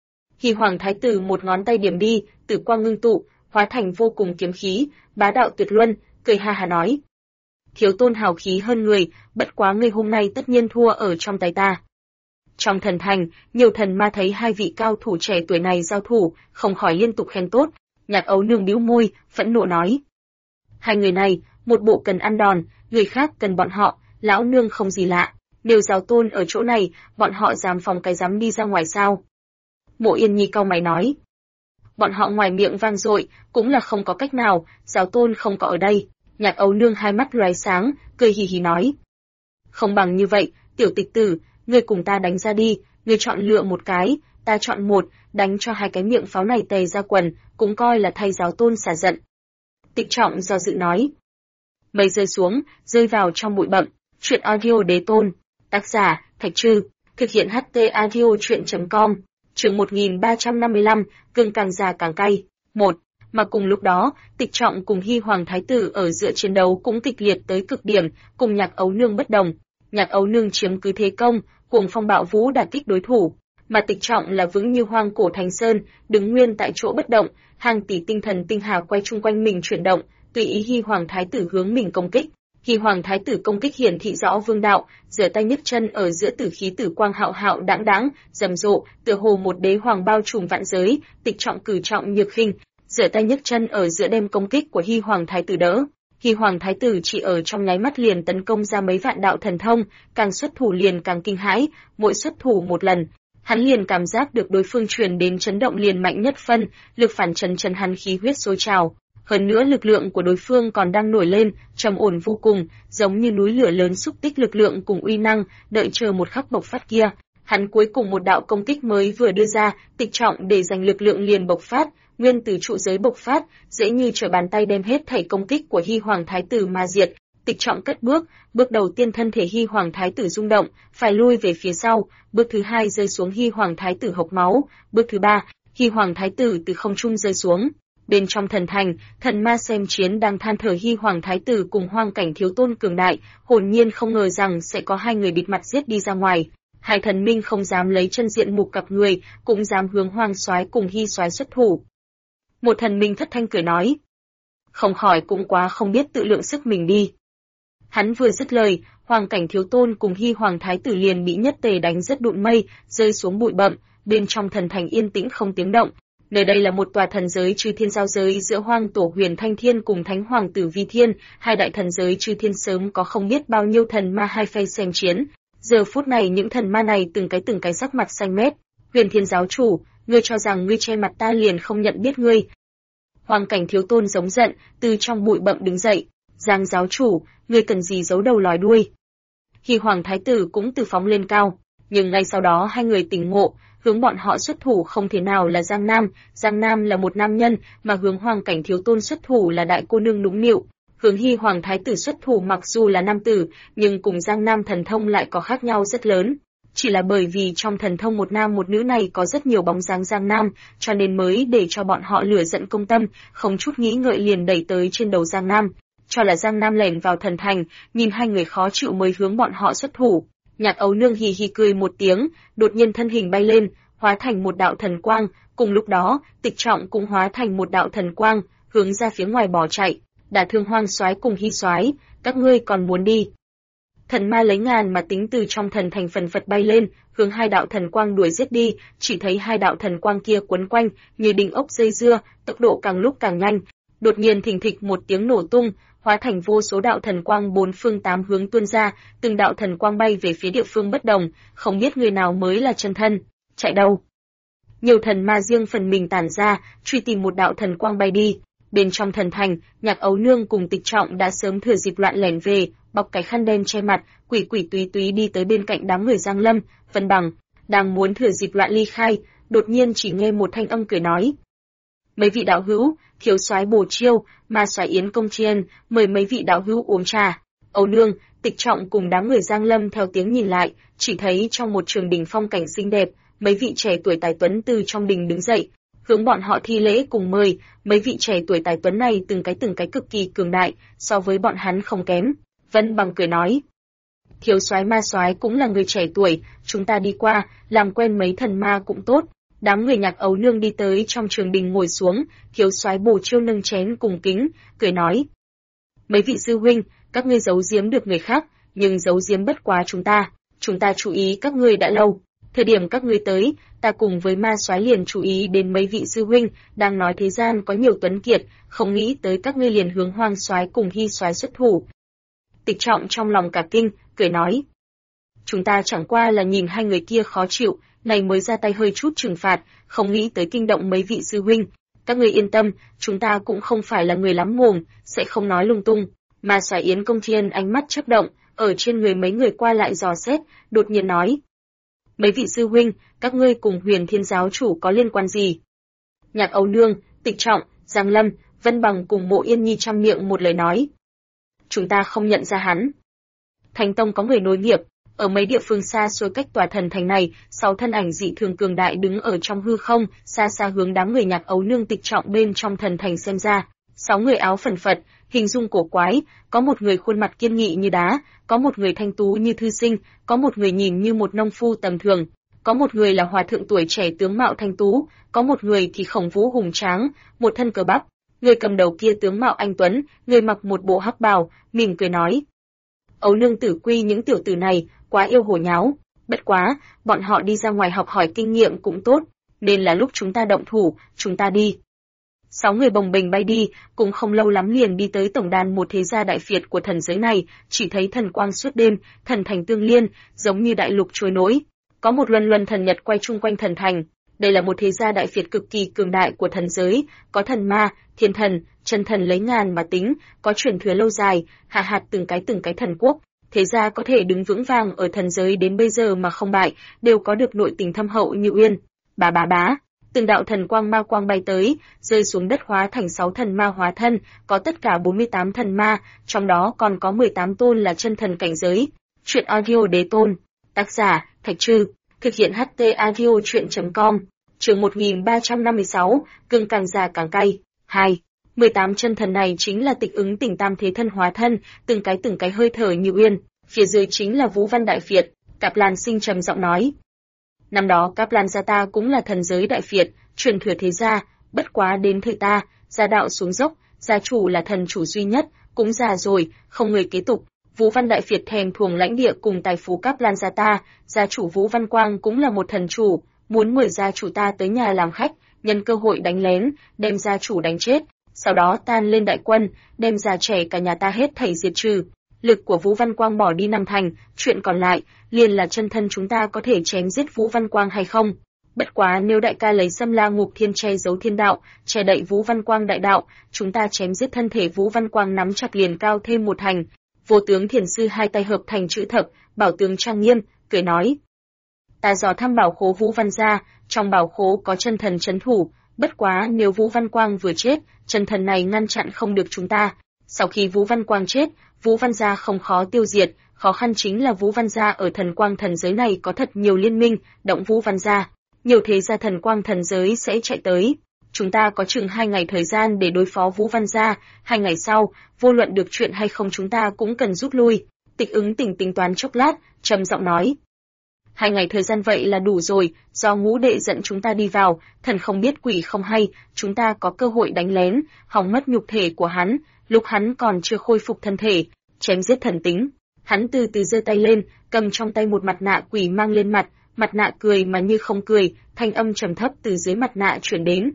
Hy Hoàng thái tử một ngón tay điểm đi, tử quang ngưng tụ, hóa thành vô cùng kiếm khí, bá đạo tuyệt luân, cười ha ha nói. Thiếu Tôn hào khí hơn người, bất quá ngươi hôm nay tất nhiên thua ở trong tay ta. Trong thần thành, nhiều thần ma thấy hai vị cao thủ trẻ tuổi này giao thủ, không khỏi liên tục khen tốt. Nhạc Ấu Nương bĩu môi, phẫn nộ nói. Hai người này, một bộ cần ăn đòn, người khác cần bọn họ, lão nương không gì lạ. Nếu giáo tôn ở chỗ này, bọn họ dám phòng cái dám đi ra ngoài sao? Mộ Yên Nhi cau mày nói. Bọn họ ngoài miệng vang dội, cũng là không có cách nào, giáo tôn không có ở đây. Nhạc Ấu Nương hai mắt lóe sáng, cười hì hì nói. Không bằng như vậy, tiểu tịch tử, ngươi cùng ta đánh ra đi, ngươi chọn lựa một cái, ta chọn một, đánh cho hai cái miệng pháo này tè ra quần, cũng coi là thay giáo tôn xả giận. Tịch Trọng do dự nói. Mây rơi xuống, rơi vào trong bụi bặm. Chuyện audio đế tôn. Tác giả, Thạch Trư. Thực hiện HT audio chuyện.com. Chương 1355, gừng càng già càng cay. 1. mà cùng lúc đó, Tịch Trọng cùng Hy Hoàng Thái tử ở giữa chiến đấu cũng kịch liệt tới cực điểm, cùng Nhạc Ấu Nương bất đồng. Nhạc Ấu Nương chiếm cứ thế công, cuồng phong bạo vũ đả kích đối thủ, mà Tịch Trọng là vững như hoang cổ thành sơn, đứng nguyên tại chỗ bất động, hàng tỷ tinh thần tinh hà quay chung quanh mình chuyển động, tùy ý Hy Hoàng Thái tử hướng mình công kích. Hy Hoàng Thái tử công kích hiển thị rõ vương đạo, giở tay nhấc chân ở giữa tử khí tử quang hạo hạo đãng đãng, rầm rộ, tựa hồ một đế hoàng bao trùm vạn giới. Tịch Trọng cử trọng nhược khinh, giở tay nhấc chân ở giữa đem công kích của Hy Hoàng Thái tử đỡ. Hy Hoàng Thái tử chỉ ở trong nháy mắt liền tấn công ra mấy vạn đạo thần thông, càng xuất thủ liền càng kinh hãi, mỗi xuất thủ một lần, hắn liền cảm giác được đối phương truyền đến chấn động liền mạnh nhất phân, lực phản chấn chấn hắn khí huyết sôi trào. Hơn nữa lực lượng của đối phương còn đang nổi lên, trầm ổn vô cùng, giống như núi lửa lớn xúc tích lực lượng cùng uy năng, đợi chờ một khắc bộc phát kia. Hắn cuối cùng một đạo công kích mới vừa đưa ra, Tịch Trọng để dành lực lượng liền bộc phát, nguyên từ trụ giới bộc phát, dễ như trở bàn tay đem hết thảy công kích của Hy Hoàng Thái tử mà diệt. Tịch Trọng cất bước, bước đầu tiên thân thể Hy Hoàng Thái tử rung động, phải lui về phía sau, bước thứ hai rơi xuống Hy Hoàng Thái tử hộc máu, bước thứ ba, Hy Hoàng Thái tử từ không trung rơi xuống. Bên trong thần thành, thần ma xem chiến đang than thở Hy Hoàng Thái tử cùng Hoang Cảnh Thiếu Tôn cường đại, hồn nhiên không ngờ rằng sẽ có hai người bịt mặt giết đi ra ngoài. Hai thần minh không dám lấy chân diện mục cặp người, cũng dám hướng Hoang Soái cùng Hy Soái xuất thủ. Một thần minh thất thanh cười nói, không khỏi cũng quá không biết tự lượng sức mình đi. Hắn vừa dứt lời, Hoang Cảnh Thiếu Tôn cùng Hy Hoàng Thái tử liền bị nhất tề đánh rất đụn mây, rơi xuống bụi bặm, bên trong thần thành yên tĩnh không tiếng động. Nơi đây là một tòa thần giới chư thiên giao giới giữa Hoang Tổ Huyền Thanh Thiên cùng Thánh Hoàng Tử Vi Thiên, hai đại thần giới chư thiên sớm có không biết bao nhiêu thần ma hai phe xem chiến. Giờ phút này những thần ma này từng cái sắc mặt xanh mét. Huyền Thiên giáo chủ, ngươi cho rằng ngươi che mặt ta liền không nhận biết ngươi? Hoang Cảnh Thiếu Tôn giống giận, từ trong bụi bặm đứng dậy. Giang giáo chủ, ngươi cần gì giấu đầu lòi đuôi? Hy Hoàng Thái tử cũng từ phóng lên cao, nhưng ngay sau đó hai người tỉnh ngộ, hướng bọn họ xuất thủ không thể nào là Giang Nam là một nam nhân, mà hướng Hoang Cảnh Thiếu Tôn xuất thủ là đại cô nương nũng nịu. Hướng Hy Hoàng Thái tử xuất thủ mặc dù là nam tử, nhưng cùng Giang Nam thần thông lại có khác nhau rất lớn. Chỉ là bởi vì trong thần thông một nam một nữ này có rất nhiều bóng dáng Giang Nam, cho nên mới để cho bọn họ lửa giận công tâm, không chút nghĩ ngợi liền đẩy tới trên đầu Giang Nam. Cho là Giang Nam lẻn vào thần thành, nhìn hai người khó chịu mới hướng bọn họ xuất thủ. Nhạc Ấu Nương hì hì cười một tiếng, đột nhiên thân hình bay lên, hóa thành một đạo thần quang, cùng lúc đó, Tịch Trọng cũng hóa thành một đạo thần quang, hướng ra phía ngoài bỏ chạy, đả thương Hoang Soái cùng Hy Soái, các ngươi còn muốn đi? Thần ma lấy ngàn mà tính từ trong thần thành phần phật bay lên, hướng hai đạo thần quang đuổi giết đi, chỉ thấy hai đạo thần quang kia quấn quanh, như đinh ốc dây dưa, tốc độ càng lúc càng nhanh. Đột nhiên thình thịch một tiếng nổ tung, hóa thành vô số đạo thần quang bốn phương tám hướng tuôn ra, từng đạo thần quang bay về phía địa phương bất đồng, không biết người nào mới là chân thân, chạy đâu. Nhiều thần ma riêng phần mình tản ra, truy tìm một đạo thần quang bay đi. Bên trong thần thành, Nhạc Ấu Nương cùng Tịch Trọng đã sớm thừa dịp loạn lẻn về, bọc cái khăn đen che mặt, quỷ quỷ túy túy đi tới bên cạnh đám người Giang Lâm, Vân Bằng, đang muốn thừa dịp loạn ly khai, đột nhiên chỉ nghe một thanh âm cười nói: "Mấy vị đạo hữu, thiếu soái Bồ Chiêu, ma soái Yến Công Chiên, mời mấy vị đạo hữu uống trà." Ấu Nương, Tịch Trọng cùng đám người Giang Lâm theo tiếng nhìn lại, chỉ thấy trong một trường đình phong cảnh xinh đẹp, mấy vị trẻ tuổi tài tuấn từ trong đình đứng dậy, hướng bọn họ thi lễ cùng mời. Mấy vị trẻ tuổi tài tuấn này từng cái cực kỳ cường đại, so với bọn hắn không kém. Vân Bằng cười nói: "Thiếu soái ma soái cũng là người trẻ tuổi, chúng ta đi qua, làm quen mấy thần ma cũng tốt." Đám người Nhạc Ấu Nương đi tới trong trường đình ngồi xuống, thiếu soái Bồ Chiêu nâng chén cùng kính, cười nói: "Mấy vị sư huynh, các ngươi giấu giếm được người khác, nhưng giấu giếm bất quá chúng ta chú ý các ngươi đã lâu. Thời điểm các ngươi tới, ta cùng với ma soái liền chú ý đến mấy vị sư huynh, đang nói thế gian có nhiều tuấn kiệt, không nghĩ tới các ngươi liền hướng Hoang soái cùng Hy soái xuất thủ." Tịch Trọng trong lòng cả kinh, cười nói: "Chúng ta chẳng qua là nhìn hai người kia khó chịu, này mới ra tay hơi chút trừng phạt, không nghĩ tới kinh động mấy vị sư huynh. Các ngươi yên tâm, chúng ta cũng không phải là người lắm mồm, sẽ không nói lung tung." Ma soái Yến Công Thiên ánh mắt chớp động, ở trên người mấy người qua lại dò xét, đột nhiên nói: "Mấy vị sư huynh, các ngươi cùng Huyền Thiên giáo chủ có liên quan gì?" Nhạc Ấu Nương, Tịch Trọng, Giang Lâm, Vân Bằng cùng Mộ Yên Nhi trăm miệng một lời nói: "Chúng ta không nhận ra hắn. Thánh tông có người nối nghiệp, Ở mấy địa phương xa xôi cách tòa thần thành này, 6 thân ảnh dị thường cường đại đứng ở trong hư không, xa xa hướng đám người Nhạc Ấu Nương tịch trọng bên trong thần thành xem ra. 6 người áo phần phật, hình dung cổ quái, có một người khuôn mặt kiên nghị như đá, có một người thanh tú như thư sinh, có một người nhìn như một nông phu tầm thường, có một người là hòa thượng tuổi trẻ tướng mạo thanh tú, có một người thì khổng vũ hùng tráng, một thân cơ bắp. Người cầm đầu kia tướng mạo anh tuấn, người mặc một bộ hắc bào, mỉm cười nói: Ấu Nương tử quy những tiểu tử này quá yêu hồ nháo, bất quá, bọn họ đi ra ngoài học hỏi kinh nghiệm cũng tốt, nên là lúc chúng ta động thủ, chúng ta đi. 6 người bồng bềnh bay đi, cũng không lâu lắm liền đi tới tổng đàn một thế gia đại phiệt của thần giới này, chỉ thấy thần quang suốt đêm, thần thành tương liên, giống như đại lục trôi nổi. Có một luân luân thần nhật quay chung quanh thần thành. Đây là một thế gia đại phiệt cực kỳ cường đại của thần giới, có thần ma, thiên thần, chân thần lấy ngàn mà tính, có truyền thuyết lâu dài, hạ hạt từng cái thần quốc. Thế gia có thể đứng vững vàng ở thần giới đến bây giờ mà không bại, đều có được nội tình thâm hậu như uyên. Bá bá bá, từng đạo thần quang ma quang bay tới, rơi xuống đất hóa thành 6 thần ma hóa thân, có tất cả 48 thần ma, trong đó còn có 18 tôn là chân thần cảnh giới. Truyện audio đế tôn, tác giả Thạch Trư, thực hiện HT audio truyện.com. Chương 1356, gừng càng già càng cay. 2. 18 chân thần này chính là Tịch Ứng Tỉnh tam thế thân hóa thân, từng cái hơi thở như uyên. Phía dưới chính là Vũ Văn đại phiệt. Cáp Lan Sinh trầm giọng nói: Năm đó Cáp Lan gia ta cũng là thần giới đại phiệt, truyền thừa thế gia, bất quá đến thời ta, gia đạo xuống dốc, gia chủ là thần chủ duy nhất, cũng già rồi, không người kế tục. Vũ Văn đại phiệt thèm thuồng lãnh địa cùng tài phú Cáp Lan gia ta, gia chủ Vũ Văn Quang cũng là một thần chủ, muốn mời gia chủ ta tới nhà làm khách, nhân cơ hội đánh lén, đem gia chủ đánh chết, sau đó tan lên đại quân, đem già trẻ cả nhà ta hết thảy diệt trừ. Lực của Vũ Văn Quang bỏ đi năm thành, chuyện còn lại liền là chân thân chúng ta có thể chém giết Vũ Văn Quang hay không. Bất quá nếu đại ca lấy Xâm La Ngục Thiên che giấu thiên đạo, che đậy Vũ Văn Quang đại đạo, chúng ta chém giết thân thể Vũ Văn Quang nắm chặt liền cao thêm một thành. Vô tướng thiền sư hai tay hợp thành chữ thập, bảo tướng trang nghiêm, cười nói: Ta dò thăm bảo khố Vũ Văn gia, trong bảo khố có chân thần trấn thủ, bất quá nếu Vũ Văn Quang vừa chết, chân thần này ngăn chặn không được chúng ta. Sau khi Vũ Văn Quang chết, Vũ Văn gia không khó tiêu diệt, khó khăn chính là Vũ Văn gia ở thần quang thần giới này có thật nhiều liên minh, động Vũ Văn gia, nhiều thế gia thần quang thần giới sẽ chạy tới. Chúng ta có chừng 2 ngày thời gian để đối phó Vũ Văn gia, 2 ngày sau, vô luận được chuyện hay không chúng ta cũng cần rút lui. Tịch Ứng Tỉnh tính toán chốc lát, trầm giọng nói: 2 ngày thời gian vậy là đủ rồi, do Ngũ đệ dẫn chúng ta đi vào, thần không biết quỷ không hay, chúng ta có cơ hội đánh lén, hỏng mất nhục thể của hắn, lúc hắn còn chưa khôi phục thân thể, chém giết thần tính. Hắn từ từ giơ tay lên, cầm trong tay một mặt nạ quỷ mang lên mặt nạ cười mà như không cười, thanh âm trầm thấp từ dưới mặt nạ truyền đến.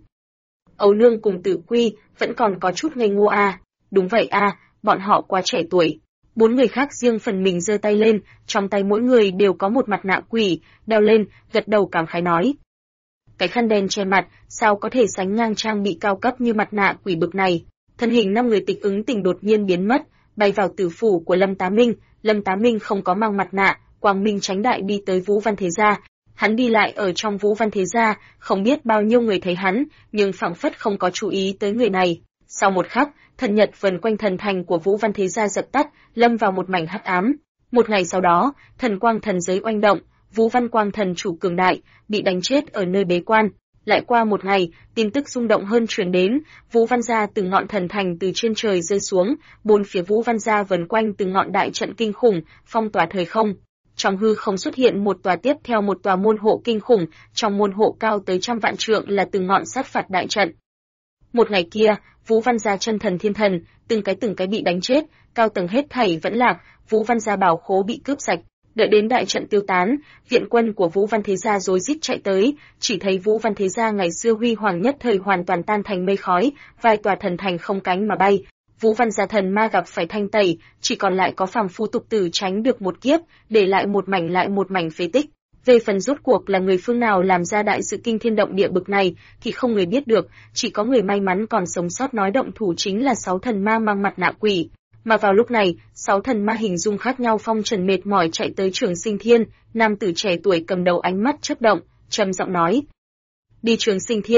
Ấu Nương cùng Tử Quy vẫn còn có chút ngây ngô à? Đúng vậy à, bọn họ quá trẻ tuổi. 4 người khác riêng phần mình giơ tay lên, trong tay mỗi người đều có một mặt nạ quỷ, đeo lên, gật đầu cảm khái nói: Cái khăn đen che mặt, sao có thể sánh ngang trang bị cao cấp như mặt nạ quỷ bực này. Thân hình 5 người Tịch Ứng Tỉnh đột nhiên biến mất, bay vào tử phủ của Lâm Tá Minh. Lâm Tá Minh không có mang mặt nạ, quang minh tránh đại đi tới Vũ Văn thế gia. Hắn đi lại ở trong Vũ Văn thế gia, không biết bao nhiêu người thấy hắn, nhưng phảng phất không có chú ý tới người này. Sau một khắc, thần nhật vần quanh thần thành của Vũ Văn thế gia dập tắt, lâm vào một mảnh hắc ám. Một ngày sau đó, thần quang thần giới oanh động, Vũ Văn Quang thần chủ cường đại bị đánh chết ở nơi bế quan. Lại qua một ngày, tin tức rung động hơn truyền đến, Vũ Văn gia từ ngọn thần thành từ trên trời rơi xuống, bốn phía Vũ Văn gia vần quanh từng ngọn đại trận kinh khủng, phong tỏa thời không. Trong hư không xuất hiện một tòa tiếp theo một tòa môn hộ kinh khủng, trong môn hộ cao tới 100 vạn trượng là từng ngọn sát phạt đại trận. Một ngày kia, Vũ Văn gia chân thần thiên thần, từng cái bị đánh chết, cao tầng hết thảy vẫn lạc, Vũ Văn gia bảo khố bị cướp sạch. Đợi đến đại trận tiêu tán, viện quân của Vũ Văn thế gia rối rít chạy tới, chỉ thấy Vũ Văn thế gia ngày xưa huy hoàng nhất thời hoàn toàn tan thành mây khói, vài tòa thần thành không cánh mà bay. Vũ Văn gia thần ma gặp phải thanh tẩy, chỉ còn lại có phàm phu tục tử tránh được một kiếp, để lại một mảnh phế tích. Về phần rốt cuộc là người phương nào làm ra đại sự kinh thiên động địa bực này thì không người biết được, chỉ có người may mắn còn sống sót nói động thủ chính là 6 thần ma mang mặt nạ quỷ. Mà vào lúc này, 6 thần ma hình dung khác nhau phong trần mệt mỏi chạy tới Trường Sinh Thiên, nam tử trẻ tuổi cầm đầu ánh mắt chớp động, trầm giọng nói: Đi Trường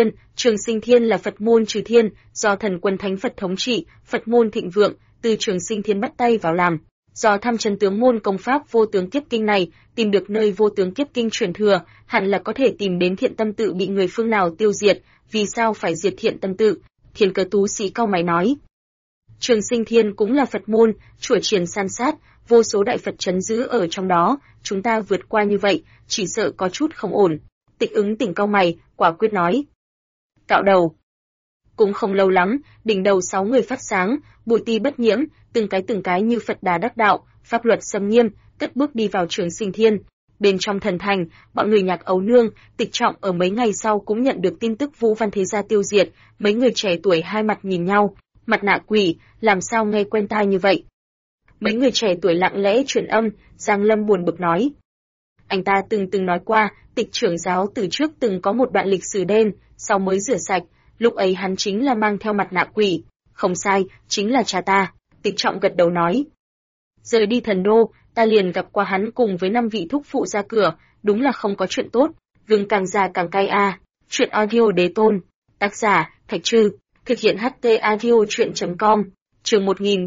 Sinh Thiên là Phật môn trừ thiên, do thần quân thánh Phật thống trị, Phật môn thịnh vượng, từ Trường Sinh Thiên bắt tay vào làm. Do thăm chân tướng môn công pháp vô tướng kiếp kinh này, tìm được nơi vô tướng kiếp kinh truyền thừa, hẳn là có thể tìm đến Thiện Tâm Tự bị người phương nào tiêu diệt, vì sao phải diệt Thiện Tâm Tự? Thiên Cơ Tú Sĩ cau mày nói. Trường Sinh Thiên cũng là Phật môn, chùa chiền san sát, vô số đại Phật trấn giữ ở trong đó, chúng ta vượt qua như vậy, chỉ sợ có chút không ổn. Tịch Ứng Tỉnh cau mày, quả quyết nói. Cạo đầu. Cũng không lâu lắm, đỉnh đầu 6 người phát sáng, bụi ti bất nhiễm, từng cái như Phật Đà đắc đạo, pháp luật xâm nghiêm, cất bước đi vào Trường Sinh Thiên. Bên trong thần thành, bọn người Nhạc Ấu Nương, Tịch Trọng ở mấy ngày sau cũng nhận được tin tức Vũ Văn Thế Gia tiêu diệt, mấy người trẻ tuổi hai mặt nhìn nhau, mặt nạ quỷ, làm sao nghe quen tai như vậy? Mấy người trẻ tuổi lặng lẽ truyền âm, Giang Lâm buồn bực nói. Anh ta từng nói qua, Tịch trưởng giáo từ trước từng có một đoạn lịch sử đen, sau mới rửa sạch, lúc ấy hắn chính là mang theo mặt nạ quỷ. Không sai, chính là cha ta, Tịch Trọng gật đầu nói. Rời đi Thần Đô, ta liền gặp qua hắn cùng với 5 vị thúc phụ ra cửa, đúng là không có chuyện tốt, gừng càng già càng cay a. Chuyện audio đế tôn, tác giả, Thạch Trư, thực hiện HT audio chuyện.com, chương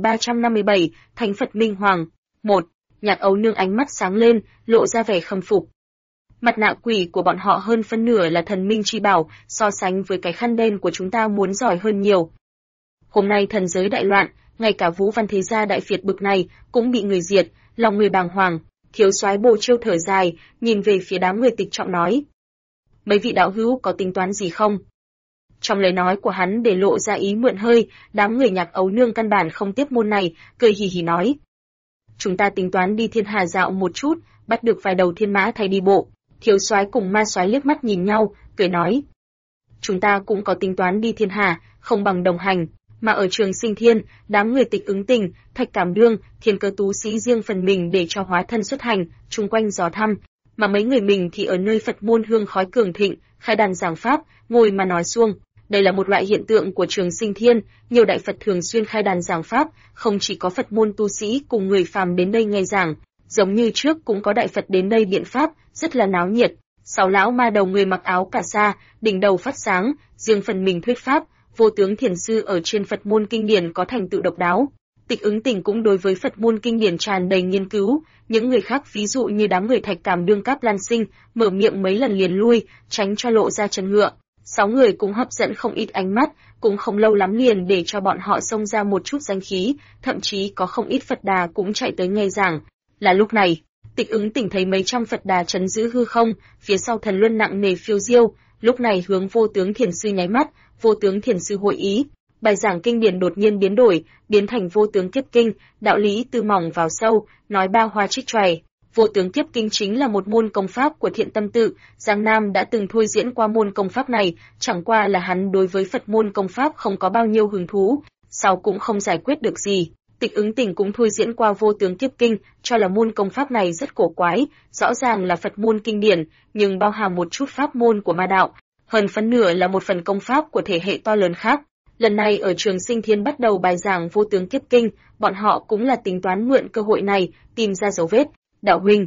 1357, Thánh Phật Minh Hoàng. 1. Nhạc Ấu Nương ánh mắt sáng lên, lộ ra vẻ khâm phục. Mặt nạ quỷ của bọn họ hơn phân nửa là thần minh chi bảo, so sánh với cái khăn đen của chúng ta muốn giỏi hơn nhiều. Hôm nay thần giới đại loạn, ngay cả Vũ Văn Thế Gia đại phiệt bực này cũng bị người diệt, lòng người bàng hoàng. Thiếu soái Bồ Chiêu thở dài, nhìn về phía đám người Tịch Trọng nói: mấy vị đạo hữu có tính toán gì không? Trong lời nói của hắn để lộ ra ý mượn hơi, đám người Nhạc Ấu Nương căn bản không tiếp môn này, cười hì hì nói: chúng ta tính toán đi Thiên Hà dạo một chút, bắt được vài đầu thiên mã thay đi bộ. Thiếu soái cùng ma soái liếc mắt nhìn nhau, cười nói: chúng ta cũng có tính toán đi Thiên Hà, không bằng đồng hành. Mà ở Trường Sinh Thiên, đám người Tịch Ứng Tình, Thạch Cảm Đương, Thiên Cơ Tú Sĩ riêng phần mình để cho hóa thân xuất hành, chung quanh dò thăm, mà mấy người mình thì ở nơi Phật môn hương khói cường thịnh, khai đàn giảng pháp, ngồi mà nói suông. Đây là một loại hiện tượng của Trường Sinh Thiên, nhiều đại Phật thường xuyên khai đàn giảng pháp, không chỉ có Phật môn tu sĩ cùng người phàm đến đây nghe giảng, giống như trước cũng có đại Phật đến đây biện pháp, rất là náo nhiệt. 6 lão ma đầu người mặc áo cà sa, đỉnh đầu phát sáng, riêng phần mình thuyết pháp. Vô Tướng Thiền Sư ở trên Phật môn kinh điển có thành tựu độc đáo. Tịch Ứng Tình cũng đối với Phật môn kinh điển tràn đầy nghiên cứu, những người khác ví dụ như đám người Thạch Cảm Đương Cáp Lan Sinh, mở miệng mấy lần liền lui, tránh cho lộ ra chân ngựa. 6 người cũng hấp dẫn không ít ánh mắt, cũng không lâu lắm liền để cho bọn họ xông ra một chút danh khí, thậm chí có không ít Phật đà cũng chạy tới nghe giảng. Là lúc này, Tịch Ứng Tình thấy mấy trăm Phật đà trấn giữ hư không, phía sau thần luân nặng nề phiêu diêu, lúc này hướng Vô Tướng Thiền Sư nháy mắt. Vô Tướng Thiền Sư hội ý, bài giảng kinh điển đột nhiên biến đổi, biến thành Vô Tướng Kiếp Kinh, đạo lý từ mỏng vào sâu, nói ba hoa trích tròe. Vô Tướng Kiếp Kinh chính là một môn công pháp của Thiện Tâm Tự, Giang Nam đã từng thôi diễn qua môn công pháp này, chẳng qua là hắn đối với Phật môn công pháp không có bao nhiêu hứng thú, sau cũng không giải quyết được gì. Tịch Ứng Tình cũng thôi diễn qua Vô Tướng Kiếp Kinh, cho là môn công pháp này rất cổ quái, rõ ràng là Phật môn kinh điển, nhưng bao hàm một chút pháp môn của ma đạo. Hơn phân nửa là một phần công pháp của thể hệ to lớn khác. Lần này ở Trường Sinh Thiên bắt đầu bài giảng Vô Tướng Kiếp Kinh, bọn họ cũng là tính toán mượn cơ hội này, tìm ra dấu vết. Đạo huynh.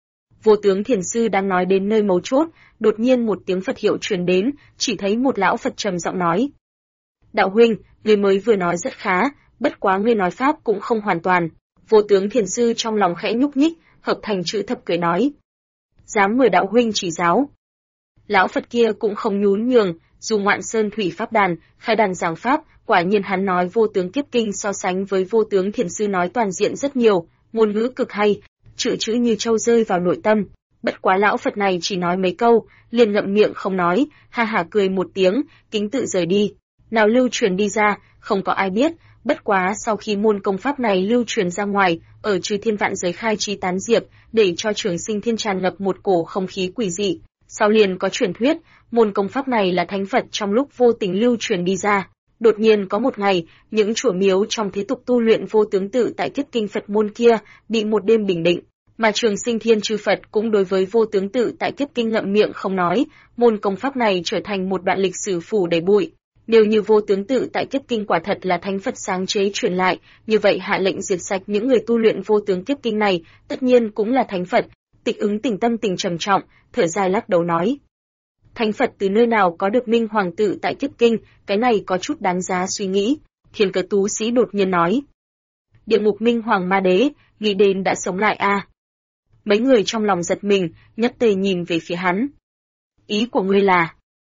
Vô Tướng Thiền Sư đang nói đến nơi mấu chốt, đột nhiên một tiếng Phật hiệu truyền đến, chỉ thấy một lão Phật trầm giọng nói: đạo huynh, người mới vừa nói rất khá, bất quá ngươi nói pháp cũng không hoàn toàn. Vô Tướng Thiền Sư trong lòng khẽ nhúc nhích, hợp thành chữ thập cười nói: dám mời đạo huynh chỉ giáo. Lão Phật kia cũng không nhún nhường, dù ngoạn sơn thủy pháp đàn, khai đàn giảng pháp, quả nhiên hắn nói Vô Tướng Kiếp Kinh so sánh với Vô Tướng Thiền Sư nói toàn diện rất nhiều, ngôn ngữ cực hay, chữ như châu rơi vào nội tâm. Bất quá lão Phật này chỉ nói mấy câu, liền ngậm miệng không nói, ha hả cười một tiếng, kính tự rời đi. Nào lưu truyền đi ra, không có ai biết, bất quá sau khi môn công pháp này lưu truyền ra ngoài, ở chư thiên vạn giới khai trí tán diệp, để cho Trường Sinh Thiên tràn ngập một cổ không khí quỷ dị. Sau liền có truyền thuyết, môn công pháp này là thánh Phật trong lúc vô tình lưu truyền đi ra. Đột nhiên có một ngày, những chùa miếu trong thế tục tu luyện Vô Tướng Tự tại Kiếp Kinh Phật môn kia bị một đêm bình định, mà Trường Sinh Thiên chư Phật cũng đối với Vô Tướng Tự tại Kiếp Kinh ngậm miệng không nói, môn công pháp này trở thành một đoạn lịch sử phủ đầy bụi. Nếu như Vô Tướng Tự tại Kiếp Kinh quả thật là thánh Phật sáng chế truyền lại, như vậy hạ lệnh diệt sạch những người tu luyện Vô Tướng Kiếp Kinh này, tất nhiên cũng là thánh Phật. Tịch Ứng Tình tâm tình trầm trọng, thở dài lắc đầu nói: thánh Phật từ nơi nào có được Minh Hoàng Tự tại Kiếp Kinh, cái này có chút đáng giá suy nghĩ. Thiên Cơ Tú Sĩ đột nhiên nói: địa ngục Minh Hoàng Ma Đế, nghĩ đến đã sống lại a. Mấy người trong lòng giật mình, nhất tề nhìn về phía hắn. Ý của ngươi là?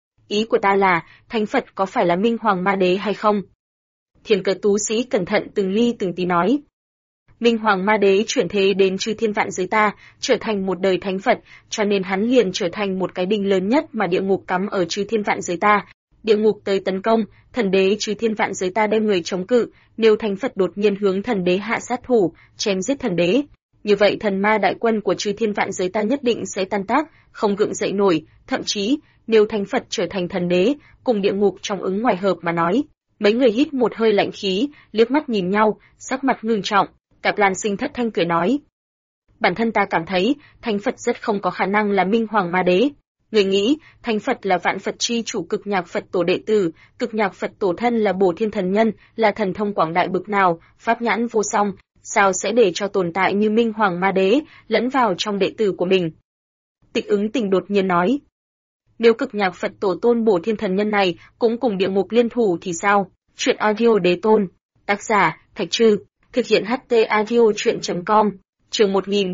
Ý của ta là, thánh Phật có phải là Minh Hoàng Ma Đế hay không? Thiên Cơ Tú Sĩ cẩn thận từng ly từng tí nói. Minh Hoàng Ma Đế chuyển thế đến chư thiên vạn giới ta, trở thành một đời thánh Phật, cho nên hắn liền trở thành một cái đinh lớn nhất mà địa ngục cắm ở chư thiên vạn giới ta. Địa ngục tới tấn công, thần đế chư thiên vạn giới ta đem người chống cự, nếu thánh Phật đột nhiên hướng thần đế hạ sát thủ, chém giết thần đế, như vậy thần ma đại quân của chư thiên vạn giới ta nhất định sẽ tan tác, không gượng dậy nổi, thậm chí, nếu thánh Phật trở thành thần đế, cùng địa ngục trong ứng ngoài hợp mà nói. Mấy người hít một hơi lạnh khí, liếc mắt nhìn nhau, sắc mặt ngưng trọng, Cạp Lan Sinh thất thanh cười nói. Bản thân ta cảm thấy, thánh Phật rất không có khả năng là Minh Hoàng Ma Đế. Người nghĩ, thánh Phật là vạn Phật chi chủ cực nhạc Phật tổ đệ tử, cực nhạc Phật tổ thân là Bổ Thiên Thần Nhân, là thần thông quảng đại bực nào, pháp nhãn vô song, sao sẽ để cho tồn tại như Minh Hoàng Ma Đế lẫn vào trong đệ tử của mình? Tịch Ứng Tình đột nhiên nói. Nếu cực nhạc Phật tổ tôn Bổ Thiên Thần Nhân này cũng cùng địa ngục liên thủ thì sao? Chuyện audio đế tôn. Tác giả, Thạch Trư. Thực hiện HT audio chuyện.com. Chương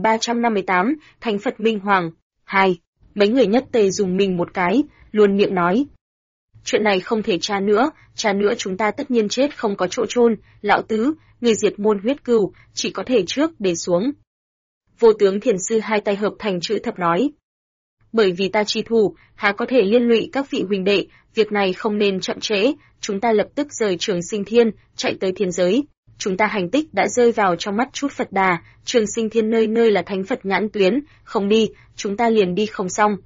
1358, Thánh Phật Minh Hoàng. 2. Mấy người nhất tề dùng mình một cái, luôn miệng nói. Chuyện này không thể tra nữa chúng ta tất nhiên chết không có chỗ chôn, lão tứ, người diệt môn huyết cừu, chỉ có thể trước để xuống. Vô tướng thiền sư hai tay hợp thành chữ thập nói. Bởi vì ta chi thủ, há có thể liên lụy các vị huynh đệ, việc này không nên chậm trễ, chúng ta lập tức rời Trường Sinh Thiên, chạy tới thiên giới. Chúng ta hành tích đã rơi vào trong mắt chút Phật Đà, Trường Sinh Thiên nơi nơi là thánh Phật nhãn tuyến, không đi, chúng ta liền đi không xong.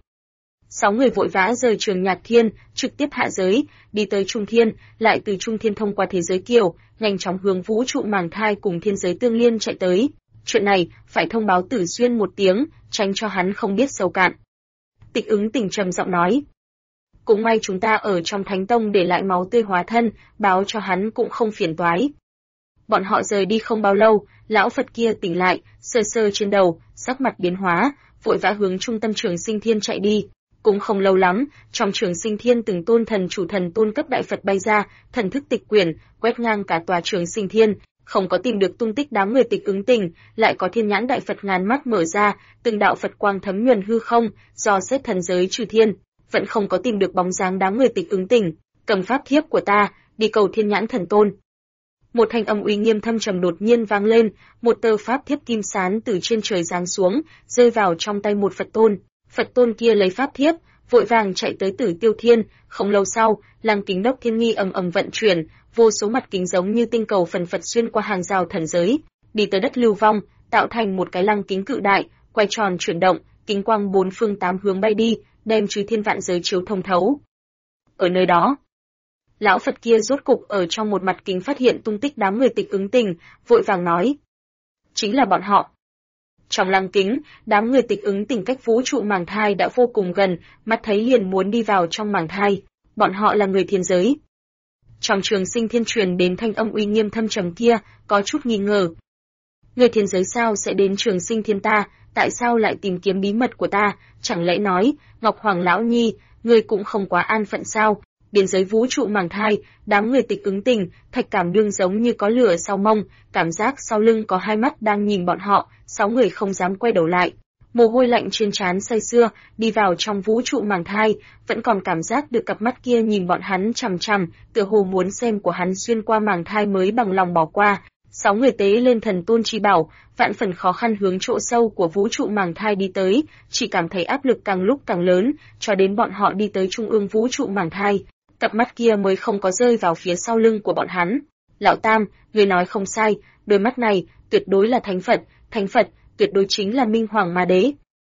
6 người vội vã rời Trường Nhạc Thiên, trực tiếp hạ giới, đi tới Trung Thiên, lại từ Trung Thiên thông qua thế giới Kiều, nhanh chóng hướng vũ trụ màng thai cùng thiên giới tương liên chạy tới. Chuyện này phải thông báo Tử Xuyên một tiếng, tránh cho hắn không biết sâu cạn. Tịch Ứng Tình trầm giọng nói. Cũng may chúng ta ở trong Thánh Tông để lại máu tươi hóa thân, báo cho hắn cũng không phiền toái. Bọn họ rời đi không bao lâu, lão Phật kia tỉnh lại, sơ sơ trên đầu, sắc mặt biến hóa, vội vã hướng trung tâm Trường Sinh Thiên chạy đi. Cũng không lâu lắm, trong Trường Sinh Thiên từng tôn thần chủ thần tôn cấp đại Phật bay ra, thần thức tịch quyển, quét ngang cả tòa Trường Sinh Thiên, không có tìm được tung tích đám người Tịch Ứng Tình, lại có thiên nhãn đại Phật ngàn mắt mở ra, từng đạo Phật quang thấm nhuần hư không, do xét thần giới trừ thiên, vẫn không có tìm được bóng dáng đám người Tịch Ứng Tình, cầm pháp thiếp của ta, đi cầu thiên nhãn thần tôn. Một thanh âm uy nghiêm thâm trầm đột nhiên vang lên, một tờ pháp thiếp kim sán từ trên trời giáng xuống, rơi vào trong tay một Phật tôn. Phật tôn kia lấy pháp thiếp, vội vàng chạy tới Tử Tiêu Thiên, không lâu sau, lăng kính đốc thiên nghi ầm ầm vận chuyển, vô số mặt kính giống như tinh cầu phần phật xuyên qua hàng rào thần giới, đi tới đất lưu vong, tạo thành một cái lăng kính cự đại, quay tròn chuyển động, kính quang bốn phương tám hướng bay đi, đem chư thiên vạn giới chiếu thông thấu. Ở nơi đó, lão Phật kia rốt cục ở trong một mặt kính phát hiện tung tích đám người Tịch Ứng Tình, vội vàng nói. Chính là bọn họ. Trong lăng kính, đám người Tịch Ứng Tình cách vũ trụ màng thai đã vô cùng gần, mắt thấy liền muốn đi vào trong màng thai. Bọn họ là người thiên giới. Trong Trường Sinh Thiên truyền đến thanh âm uy nghiêm thâm trầm kia, có chút nghi ngờ. Người thiên giới sao sẽ đến Trường Sinh Thiên ta, tại sao lại tìm kiếm bí mật của ta, chẳng lẽ nói, Ngọc Hoàng Lão Nhi, ngươi cũng không quá an phận sao? Biên giới vũ trụ màng thai, đám người Tịch Ứng Tình, Thạch Cảm Đương giống như có lửa sau mông, cảm giác sau lưng có hai mắt đang nhìn bọn họ, 6 người không dám quay đầu lại. Mồ hôi lạnh trên trán say sưa, đi vào trong vũ trụ màng thai, vẫn còn cảm giác được cặp mắt kia nhìn bọn hắn chằm chằm, tựa hồ muốn xem của hắn xuyên qua màng thai mới bằng lòng bỏ qua. 6 người tế lên thần tôn chi bảo, vạn phần khó khăn hướng chỗ sâu của vũ trụ màng thai đi tới, chỉ cảm thấy áp lực càng lúc càng lớn, cho đến bọn họ đi tới trung ương vũ trụ màng thai. Cặp mắt kia mới không có rơi vào phía sau lưng của bọn hắn. Lão Tam, người nói không sai, đôi mắt này, tuyệt đối là thánh Phật, tuyệt đối chính là Minh Hoàng Ma Đế.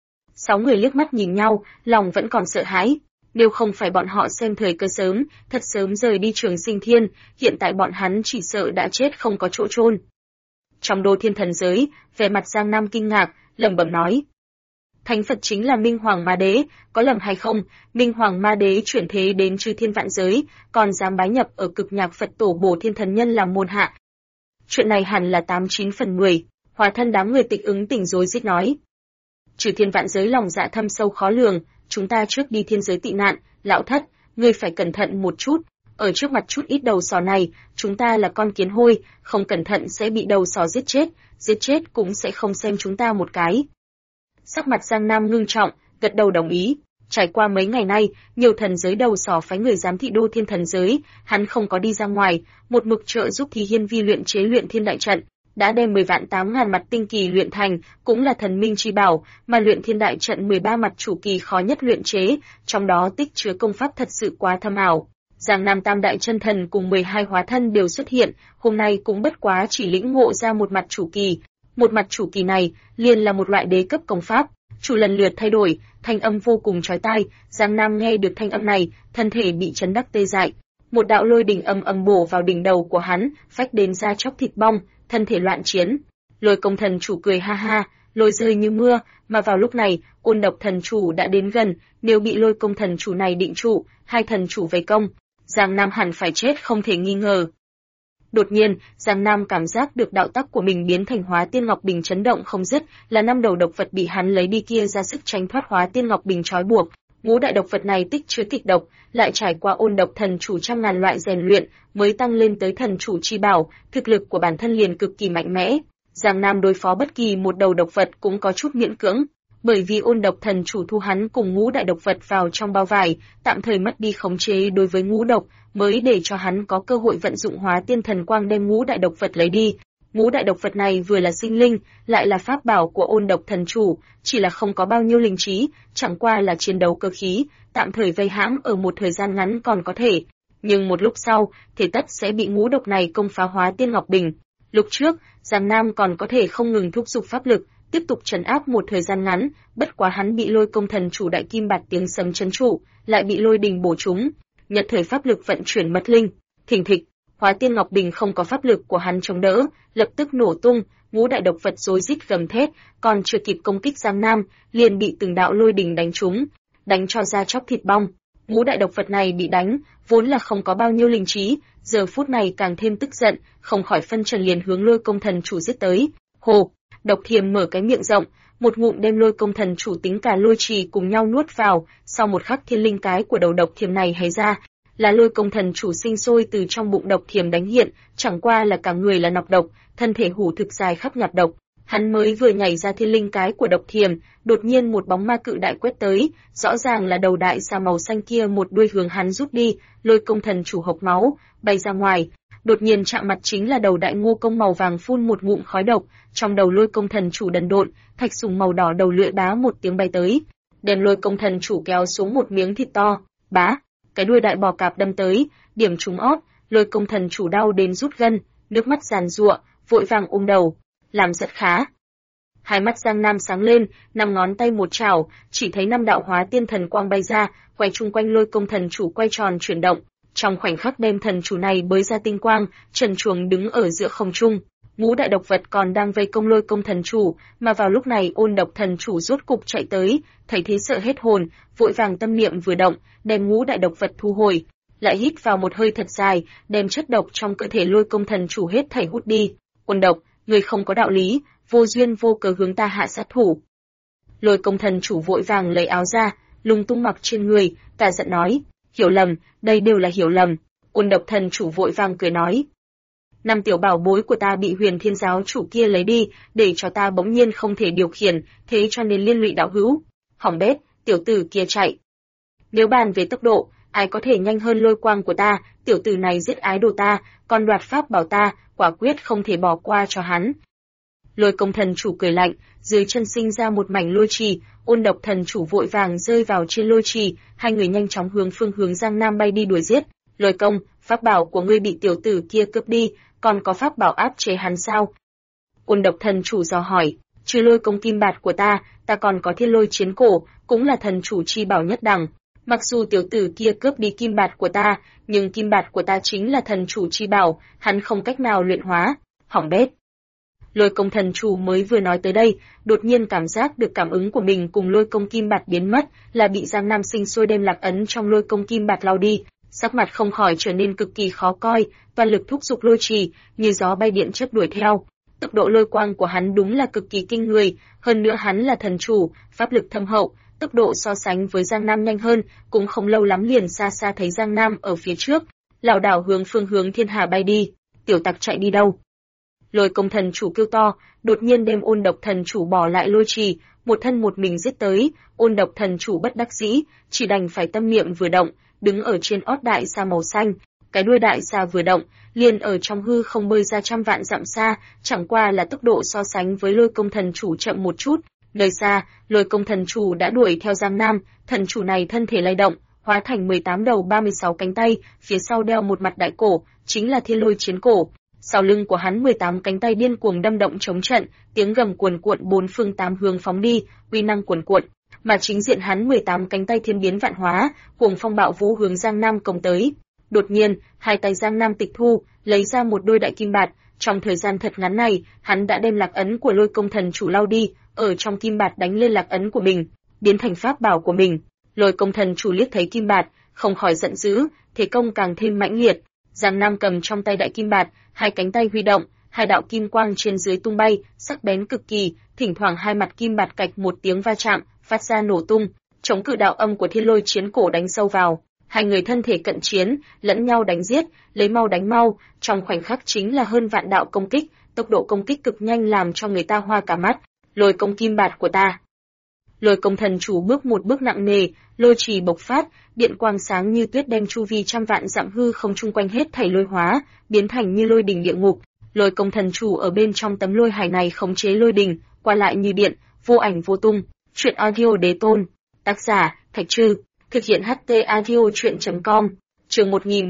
6 người liếc mắt nhìn nhau, lòng vẫn còn sợ hãi. Nếu không phải bọn họ xem thời cơ sớm, thật sớm rời đi Trường Sinh Thiên, hiện tại bọn hắn chỉ sợ đã chết không có chỗ chôn. Trong Đô Thiên thần giới, vẻ mặt Giang Nam kinh ngạc, lẩm bẩm nói. Thánh Phật chính là Minh Hoàng Ma Đế, có lầm hay không? Minh Hoàng Ma Đế chuyển thế đến chư thiên vạn giới, còn dám bái nhập ở cực nhạc Phật tổ Bổ Thiên Thần Nhân làm môn hạ. Chuyện này hẳn là 89 phần 10, hóa thân đám người Tịch Ứng Tình rối rít nói. Chư thiên vạn giới lòng dạ thâm sâu khó lường, chúng ta trước đi thiên giới tị nạn, lão thất, ngươi phải cẩn thận một chút, ở trước mặt chút ít đầu sỏ này, chúng ta là con kiến hôi, không cẩn thận sẽ bị đầu sỏ giết chết cũng sẽ không xem chúng ta một cái. Sắc mặt Giang Nam ngưng trọng, gật đầu đồng ý. Trải qua mấy ngày nay, nhiều thần giới đầu sỏ phái người giám thị đô thiên thần giới, hắn không có đi ra ngoài, một mực trợ giúp Thì Hiên Vi luyện chế luyện thiên đại trận, đã đem 10 vạn 8.000 mặt tinh kỳ luyện thành, cũng là thần minh chi bảo, mà luyện thiên đại trận 13 mặt chủ kỳ khó nhất luyện chế, trong đó tích chứa công pháp thật sự quá thâm ảo. Giang Nam Tam đại chân thần cùng 12 hóa thân đều xuất hiện, hôm nay cũng bất quá chỉ lĩnh ngộ ra một mặt chủ kỳ. Một mặt chủ kỳ này liền là một loại đế cấp công pháp, chủ lần lượt thay đổi, thanh âm vô cùng chói tai, Giang Nam nghe được thanh âm này, thân thể bị chấn đắc tê dại. Một đạo lôi đình ầm ầm bổ vào đỉnh đầu của hắn, phách đến da chóc thịt bong, thân thể loạn chiến. Lôi công thần chủ cười ha ha, lôi rơi như mưa, mà vào lúc này, Ôn Độc thần chủ đã đến gần, nếu bị lôi công thần chủ này định trụ, hai thần chủ vây công, Giang Nam hẳn phải chết không thể nghi ngờ. Đột nhiên, Giang Nam cảm giác được đạo tắc của mình biến thành Hóa Tiên Ngọc Bình chấn động không dứt, là 5 đầu độc vật bị hắn lấy đi kia ra sức tránh thoát Hóa Tiên Ngọc Bình trói buộc. Ngũ đại độc vật này tích chứa kịch độc, lại trải qua Ôn Độc thần chủ trăm ngàn loại rèn luyện, mới tăng lên tới thần chủ chi bảo, thực lực của bản thân liền cực kỳ mạnh mẽ. Giang Nam đối phó bất kỳ một đầu độc vật cũng có chút miễn cưỡng, bởi vì Ôn Độc thần chủ thu hắn cùng ngũ đại độc vật vào trong bao vải, tạm thời mất đi khống chế đối với ngũ độc, mới để cho hắn có cơ hội vận dụng Hóa Tiên thần quang đem ngũ đại độc vật lấy đi. Ngũ đại độc vật này vừa là sinh linh, lại là pháp bảo của Ôn Độc thần chủ, chỉ là không có bao nhiêu linh trí, chẳng qua là chiến đấu cơ khí, tạm thời vây hãm ở một thời gian ngắn còn có thể, nhưng một lúc sau, thể tất sẽ bị ngũ độc này công phá Hóa Tiên Ngọc Bình. Lúc trước, Giang Nam còn có thể không ngừng thúc giục pháp lực, tiếp tục trấn áp một thời gian ngắn, bất quá hắn bị lôi công thần chủ đại kim bạt tiếng sấm trấn trụ, lại bị lôi đình bổ trúng, nhật thời pháp lực vận chuyển mất linh, thình thịch, Hóa Tiên Ngọc Bình không có pháp lực của hắn chống đỡ, lập tức nổ tung, ngũ đại độc vật rối rít gầm thét, còn chưa kịp công kích Giang Nam, liền bị từng đạo lôi đình đánh trúng, đánh cho da chóc thịt bong. Ngũ đại độc vật này bị đánh, vốn là không có bao nhiêu linh trí, giờ phút này càng thêm tức giận, không khỏi phân trần liền hướng lôi công thần chủ giết tới. Hồ, độc thiềm mở cái miệng rộng, một ngụm đem lôi công thần chủ tính cả lôi trì cùng nhau nuốt vào, sau một khắc thiên linh cái của đầu độc thiềm này hay ra, là lôi công thần chủ sinh sôi từ trong bụng độc thiềm đánh hiện, chẳng qua là cả người là nọc độc, thân thể hủ thực dài khắp nhạt độc. Hắn mới vừa nhảy ra thiên linh cái của độc thiềm, đột nhiên một bóng ma cự đại quét tới, rõ ràng là đầu đại xà màu xanh kia một đuôi hướng hắn rút đi, lôi công thần chủ hộc máu, bay ra ngoài. Đột nhiên chạm mặt chính là đầu đại ngô công màu vàng phun một ngụm khói độc, trong đầu lôi công thần chủ đần độn, thạch sùng màu đỏ đầu lưỡi bá một tiếng bay tới, đem lôi công thần chủ kéo xuống một miếng thịt to, bá, cái đuôi đại bò cạp đâm tới, điểm trúng ót, lôi công thần chủ đau đến rút gân, nước mắt giàn giụa, vội vàng ôm đầu, làm rất khá. Hai mắt Giang Nam sáng lên, 5 ngón tay một chảo, chỉ thấy 5 đạo Hóa Tiên thần quang bay ra, quay chung quanh lôi công thần chủ quay tròn chuyển động. Trong khoảnh khắc đem thần chủ này bới ra tinh quang, trần truồng đứng ở giữa không trung. Ngũ đại độc vật còn đang vây công lôi công thần chủ, mà vào lúc này Ôn Độc thần chủ rốt cục chạy tới, thấy thế sợ hết hồn, vội vàng tâm niệm vừa động, đem ngũ đại độc vật thu hồi, lại hít vào một hơi thật dài, đem chất độc trong cơ thể lôi công thần chủ hết thảy hút đi. Ôn Độc, người không có đạo lý, vô duyên vô cớ hướng ta hạ sát thủ. Lôi công thần chủ vội vàng lấy áo ra, lung tung mặc trên người, cả giận nói, hiểu lầm, đây đều là hiểu lầm. Ôn Độc thần chủ vội vàng cười nói, 5 tiểu bảo bối của ta bị Huyền Thiên giáo chủ kia lấy đi, để cho ta bỗng nhiên không thể điều khiển, thế cho nên liên lụy đạo hữu. Hỏng bét, tiểu tử kia chạy. Nếu bàn về tốc độ, ai có thể nhanh hơn lôi quang của ta, tiểu tử này giết ái đồ ta, còn đoạt pháp bảo ta, quả quyết không thể bỏ qua cho hắn. Lôi công thần chủ cười lạnh, dưới chân sinh ra một mảnh lôi trì, Ôn Độc thần chủ vội vàng rơi vào trên lôi trì, hai người nhanh chóng hướng phương hướng Giang Nam bay đi đuổi giết. Lôi công, pháp bảo của ngươi bị tiểu tử kia cướp đi, còn có pháp bảo áp chế hắn sao? Ôn Độc thần chủ dò hỏi, trừ lôi công kim bạt của ta còn có thiên lôi chiến cổ, cũng là thần chủ chi bảo nhất đẳng. Mặc dù tiểu tử kia cướp đi kim bạt của ta, nhưng kim bạt của ta chính là thần chủ chi bảo, hắn không cách nào luyện hóa. Hỏng bét. Lôi công thần chủ mới vừa nói tới đây, đột nhiên cảm giác được cảm ứng của mình cùng lôi công kim bạt biến mất, là bị Giang Nam sinh sôi đem lạc ấn trong lôi công kim bạt lau đi, sắc mặt không khỏi trở nên cực kỳ khó coi, toàn lực thúc giục lôi trì, như gió bay điện chớp đuổi theo. Tốc độ lôi quang của hắn đúng là cực kỳ kinh người, hơn nữa hắn là thần chủ, pháp lực thâm hậu, tốc độ so sánh với Giang Nam nhanh hơn, cũng không lâu lắm liền xa xa thấy Giang Nam ở phía trước, lảo đảo hướng phương hướng thiên hà bay đi. Tiểu tặc chạy đi đâu? Lôi Công thần chủ kêu to, đột nhiên đem Ôn Độc thần chủ bỏ lại lôi trì, một thân một mình giết tới. Ôn Độc thần chủ bất đắc dĩ, chỉ đành phải tâm niệm vừa động, đứng ở trên ót đại sa màu xanh. Cái đuôi đại sa vừa động, liền ở trong hư không bơi ra trăm vạn dặm xa, chẳng qua là tốc độ so sánh với Lôi Công thần chủ chậm một chút. Nơi xa, Lôi Công thần chủ đã đuổi theo Giang Nam, thần chủ này thân thể lay động, hóa thành 18 đầu 36 cánh tay, phía sau đeo một mặt đại cổ, chính là Thiên Lôi chiến cổ. Sau lưng của hắn 18 cánh tay điên cuồng đâm động chống trận, tiếng gầm cuồn cuộn bốn phương tám hướng phóng đi, uy năng cuồn cuộn. Mà chính diện hắn 18 cánh tay thiên biến vạn hóa, cuồng phong bạo vũ hướng Giang Nam công tới. Đột nhiên, hai tay Giang Nam tịch thu, lấy ra một đôi đại kim bạt, trong thời gian thật ngắn này, hắn đã đem lạc ấn của Lôi Công thần chủ lau đi, ở trong kim bạt đánh lên lạc ấn của mình, biến thành pháp bảo của mình. Lôi Công thần chủ liếc thấy kim bạt, không khỏi giận dữ, thế công càng thêm mãnh liệt. Giang Nam cầm trong tay đại kim bạt, hai cánh tay huy động, hai đạo kim quang trên dưới tung bay, sắc bén cực kỳ, thỉnh thoảng hai mặt kim bạt cạch một tiếng va chạm, phát ra nổ tung, chống cự đạo âm của Thiên Lôi chiến cổ đánh sâu vào. Hai người thân thể cận chiến, lẫn nhau đánh giết, lấy mau đánh mau, trong khoảnh khắc chính là hơn vạn đạo công kích, tốc độ công kích cực nhanh làm cho người ta hoa cả mắt. Lôi công kim bạt của ta. Lôi Công thần chủ bước một bước nặng nề, lôi trì bộc phát, điện quang sáng như tuyết đem chu vi trăm vạn dặm hư không chung quanh hết thảy lôi hóa, biến thành như lôi đỉnh địa ngục. Lôi Công thần chủ ở bên trong tấm lôi hải này khống chế lôi đỉnh, qua lại như điện, vô ảnh vô tung. Truyện audio đế tôn. Tác giả: Thạch Trư. Thực hiện HT audio truyện.com. Chương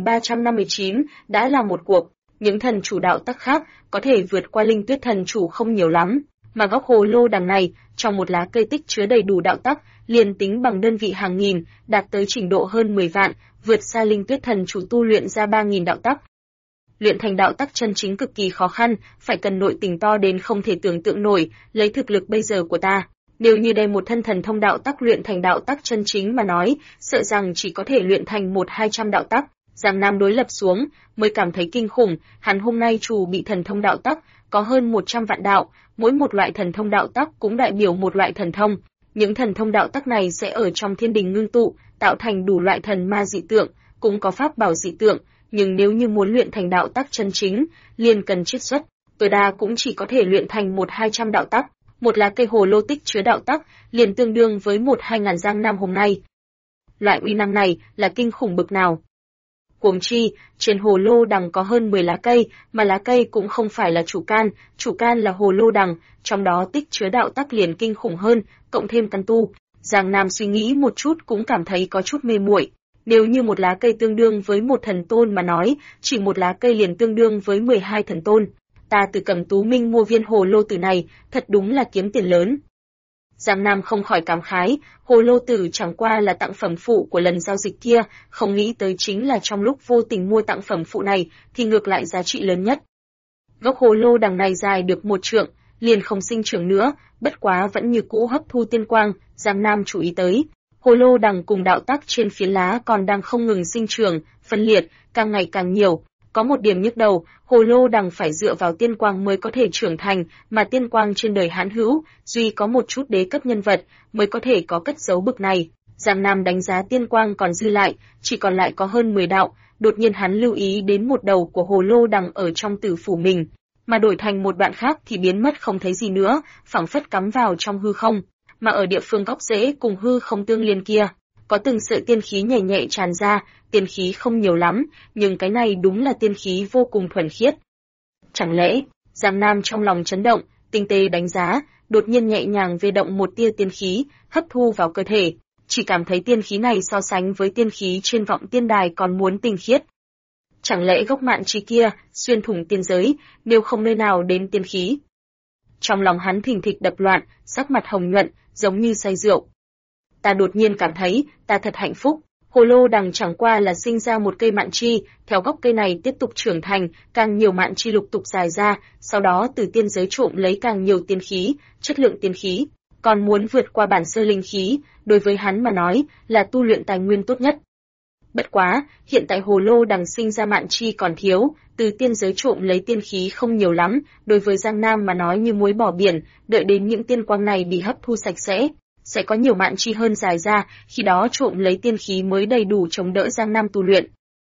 1359 đã là một cuộc. Những thần chủ đạo tắc khác có thể vượt qua Linh Tuyết thần chủ không nhiều lắm, mà góc hồ lô đằng này, trong một lá cây tích chứa đầy đủ đạo tắc, liền tính bằng đơn vị hàng nghìn, đạt tới trình độ hơn 10 vạn, vượt xa Linh Tuyết thần chủ tu luyện ra 3000 đạo tắc. Luyện thành đạo tắc chân chính cực kỳ khó khăn, phải cần nội tình to đến không thể tưởng tượng nổi, lấy thực lực bây giờ của ta, nếu như đem một thân thần thông đạo tắc luyện thành đạo tắc chân chính mà nói, sợ rằng chỉ có thể luyện thành 1-200 đạo tắc. Giang Nam đối lập xuống, mới cảm thấy kinh khủng, hắn hôm nay chủ bị thần thông đạo tắc, có hơn 100 vạn đạo, mỗi một loại thần thông đạo tắc cũng đại biểu một loại thần thông. Những thần thông đạo tắc này sẽ ở trong thiên đình ngưng tụ, tạo thành đủ loại thần ma dị tượng, cũng có pháp bảo dị tượng, nhưng nếu như muốn luyện thành đạo tắc chân chính, liền cần chiết xuất, tối đa cũng chỉ có thể luyện thành 1-200 đạo tắc. Một lá cây hồ lô tích chứa đạo tắc, liền tương đương với 1-2 ngàn Giang Nam hôm nay. Loại uy năng này là kinh khủng bực nào? Huống chi, trên hồ lô đằng có hơn 10 lá cây, mà lá cây cũng không phải là chủ can là hồ lô đằng, trong đó tích chứa đạo tắc liền kinh khủng hơn, cộng thêm căn tu. Giang Nam suy nghĩ một chút cũng cảm thấy có chút mê muội. Nếu như một lá cây tương đương với một thần tôn mà nói, chỉ một lá cây liền tương đương với 12 thần tôn. Ta từ Cẩm Tú Minh mua viên hồ lô tử này, thật đúng là kiếm tiền lớn. Giang Nam không khỏi cảm khái, hồ lô tử chẳng qua là tặng phẩm phụ của lần giao dịch kia, không nghĩ tới chính là trong lúc vô tình mua tặng phẩm phụ này, thì ngược lại giá trị lớn nhất. Gốc hồ lô đằng này dài được 1 trượng, liền không sinh trưởng nữa, bất quá vẫn như cũ hấp thu tiên quang, Giang Nam chú ý tới. Hồ lô đằng cùng đạo tắc trên phiến lá còn đang không ngừng sinh trưởng, phân liệt, càng ngày càng nhiều. Có một điểm nhức đầu, hồ lô đằng phải dựa vào tiên quang mới có thể trưởng thành, mà tiên quang trên đời hãn hữu, duy có một chút đế cấp nhân vật mới có thể có cất giấu bực này. Giang Nam đánh giá tiên quang còn dư lại, chỉ còn lại có hơn 10 đạo, đột nhiên hắn lưu ý đến một đầu của hồ lô đằng ở trong tử phủ mình, mà đổi thành một đoạn khác thì biến mất không thấy gì nữa, phảng phất cắm vào trong hư không, mà ở địa phương góc rễ cùng hư không tương liên kia, có từng sợi tiên khí nhẹ nhẹ tràn ra, tiên khí không nhiều lắm, nhưng cái này đúng là tiên khí vô cùng thuần khiết. Chẳng lẽ, Giang Nam trong lòng chấn động, tinh tế đánh giá, đột nhiên nhẹ nhàng vê động một tia tiên khí, hấp thu vào cơ thể, chỉ cảm thấy tiên khí này so sánh với tiên khí trên vọng tiên đài còn muốn tinh khiết. Chẳng lẽ gốc mạn chi kia, xuyên thủng tiên giới, nếu không nơi nào đến tiên khí? Trong lòng hắn thình thịch đập loạn, sắc mặt hồng nhuận, giống như say rượu. Ta đột nhiên cảm thấy, ta thật hạnh phúc. Hồ lô đằng chẳng qua là sinh ra một cây mạn chi, theo gốc cây này tiếp tục trưởng thành, càng nhiều mạn chi lục tục dài ra, sau đó từ tiên giới trộm lấy càng nhiều tiên khí, chất lượng tiên khí, còn muốn vượt qua bản sơ linh khí, đối với hắn mà nói, là tu luyện tài nguyên tốt nhất. Bất quá, hiện tại hồ lô đằng sinh ra mạn chi còn thiếu, từ tiên giới trộm lấy tiên khí không nhiều lắm, đối với Giang Nam mà nói như muối bỏ biển, đợi đến những tiên quang này bị hấp thu sạch sẽ có nhiều mạn chi hơn dài ra, khi đó trộm lấy tiên khí mới đầy đủ chống đỡ Giang Nam tu luyện.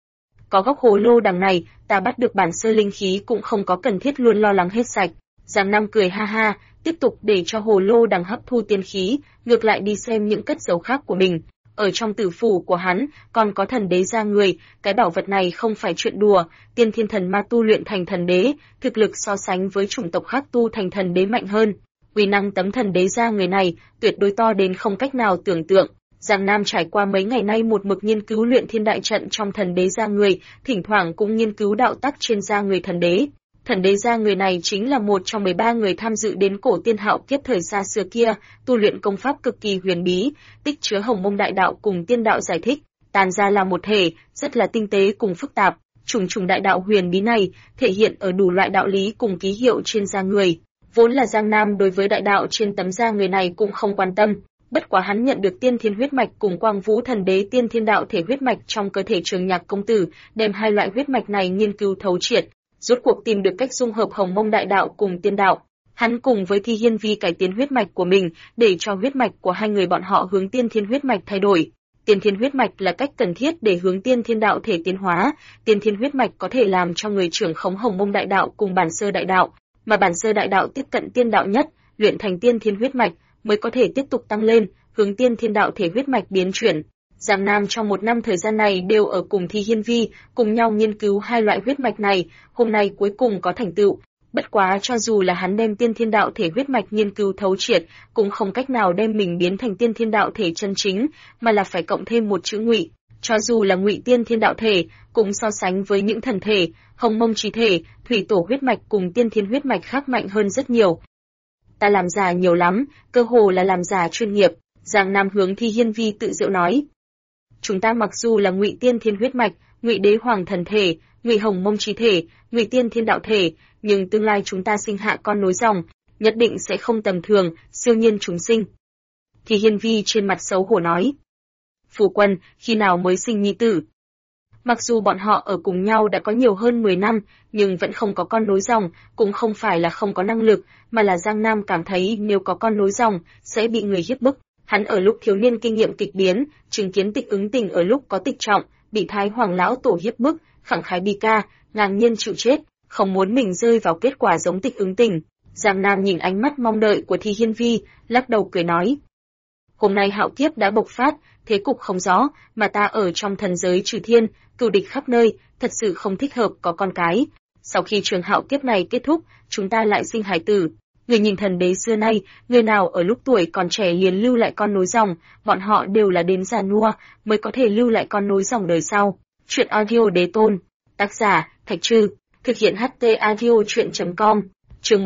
có gốc hồ lô đằng này, ta bắt được bản sơ linh khí cũng không có cần thiết luôn lo lắng hết sạch. Giang Nam cười ha ha, tiếp tục để cho hồ lô đằng hấp thu tiên khí, ngược lại đi xem những cất giấu khác của mình. Ở trong tử phủ của hắn, còn có thần đế ra người, cái bảo vật này không phải chuyện đùa, tiên thiên thần ma tu luyện thành thần đế, thực lực so sánh với chủng tộc khác tu thành thần đế mạnh hơn. Uy năng tấm thần đế ra người này, tuyệt đối to đến không cách nào tưởng tượng. Giang Nam trải qua mấy ngày nay một mực nghiên cứu luyện thiên đại trận trong thần đế ra người, thỉnh thoảng cũng nghiên cứu đạo tắc trên da người thần đế. Thần đế ra người này chính là một trong 13 người tham dự đến cổ tiên hạo kiếp thời xa xưa kia, tu luyện công pháp cực kỳ huyền bí, tích chứa hồng mông đại đạo cùng tiên đạo giải thích, tàn ra là một thể, rất là tinh tế cùng phức tạp. Trùng đại đạo huyền bí này thể hiện ở đủ loại đạo lý cùng ký hiệu trên da người. Vốn là Giang Nam đối với đại đạo trên tấm da người này cũng không quan tâm, bất quá hắn nhận được tiên thiên huyết mạch cùng Quang Vũ thần đế tiên thiên đạo thể huyết mạch trong cơ thể Trường Nhạc công tử, đem hai loại huyết mạch này nghiên cứu thấu triệt, rốt cuộc tìm được cách dung hợp hồng mông đại đạo cùng tiên đạo. Hắn cùng với Thi Hiên Vi cải tiến huyết mạch của mình, để cho huyết mạch của hai người bọn họ hướng tiên thiên huyết mạch thay đổi. Tiên thiên huyết mạch là cách cần thiết để hướng tiên thiên đạo thể tiến hóa, tiên thiên huyết mạch có thể làm cho người trưởng khống hồng mông đại đạo cùng bản sơ đại đạo, mà bản sơ đại đạo tiếp cận tiên đạo nhất, luyện thành tiên thiên huyết mạch mới có thể tiếp tục tăng lên, hướng tiên thiên đạo thể huyết mạch biến chuyển. Giang Nam trong một năm thời gian này đều ở cùng Thi Hiên Vi, cùng nhau nghiên cứu hai loại huyết mạch này, hôm nay cuối cùng có thành tựu. Bất quá cho dù là hắn đem tiên thiên đạo thể huyết mạch nghiên cứu thấu triệt, cũng không cách nào đem mình biến thành tiên thiên đạo thể chân chính, mà là phải cộng thêm một chữ ngụy. Cho dù là ngụy tiên thiên đạo thể, cũng so sánh với những thần thể, hồng mông chí thể, thủy tổ huyết mạch cùng tiên thiên huyết mạch khác mạnh hơn rất nhiều. Ta làm giả nhiều lắm, cơ hồ là làm giả chuyên nghiệp, Giang Nam hướng Thi Hiên Vi tự giễu nói. Chúng ta mặc dù là ngụy tiên thiên huyết mạch, ngụy đế hoàng thần thể, ngụy hồng mông chí thể, ngụy tiên thiên đạo thể, nhưng tương lai chúng ta sinh hạ con nối dòng, nhất định sẽ không tầm thường, siêu nhiên chúng sinh. Thi Hiên Vi trên mặt xấu hổ nói. Phu quân, khi nào mới sinh nhi tử? Mặc dù bọn họ ở cùng nhau đã có nhiều hơn 10 năm, nhưng vẫn không có con nối dòng, cũng không phải là không có năng lực, mà là Giang Nam cảm thấy nếu có con nối dòng, sẽ bị người hiếp bức. Hắn ở lúc thiếu niên kinh nghiệm kịch biến, chứng kiến Tịch Ứng Tình ở lúc có tịch trọng, bị Thái Hoàng lão tổ hiếp bức, khẳng khái bi ca, ngang nhiên chịu chết, không muốn mình rơi vào kết quả giống Tịch Ứng Tình. Giang Nam nhìn ánh mắt mong đợi của Thi Hiên Vi, lắc đầu cười nói. Hôm nay hạo kiếp đã bộc phát, thế cục không rõ, mà ta ở trong thần giới trừ thiên, cừu địch khắp nơi, thật sự không thích hợp có con cái. Sau khi trường hạo kiếp này kết thúc, chúng ta lại sinh hải tử. Người nhìn thần đế xưa nay, người nào ở lúc tuổi còn trẻ liền lưu lại con nối dòng, bọn họ đều là đến già nua, mới có thể lưu lại con nối dòng đời sau. Chuyện audio đế tôn. Tác giả, Thạch Trư. Thực hiện HT audio chuyện.com. Chương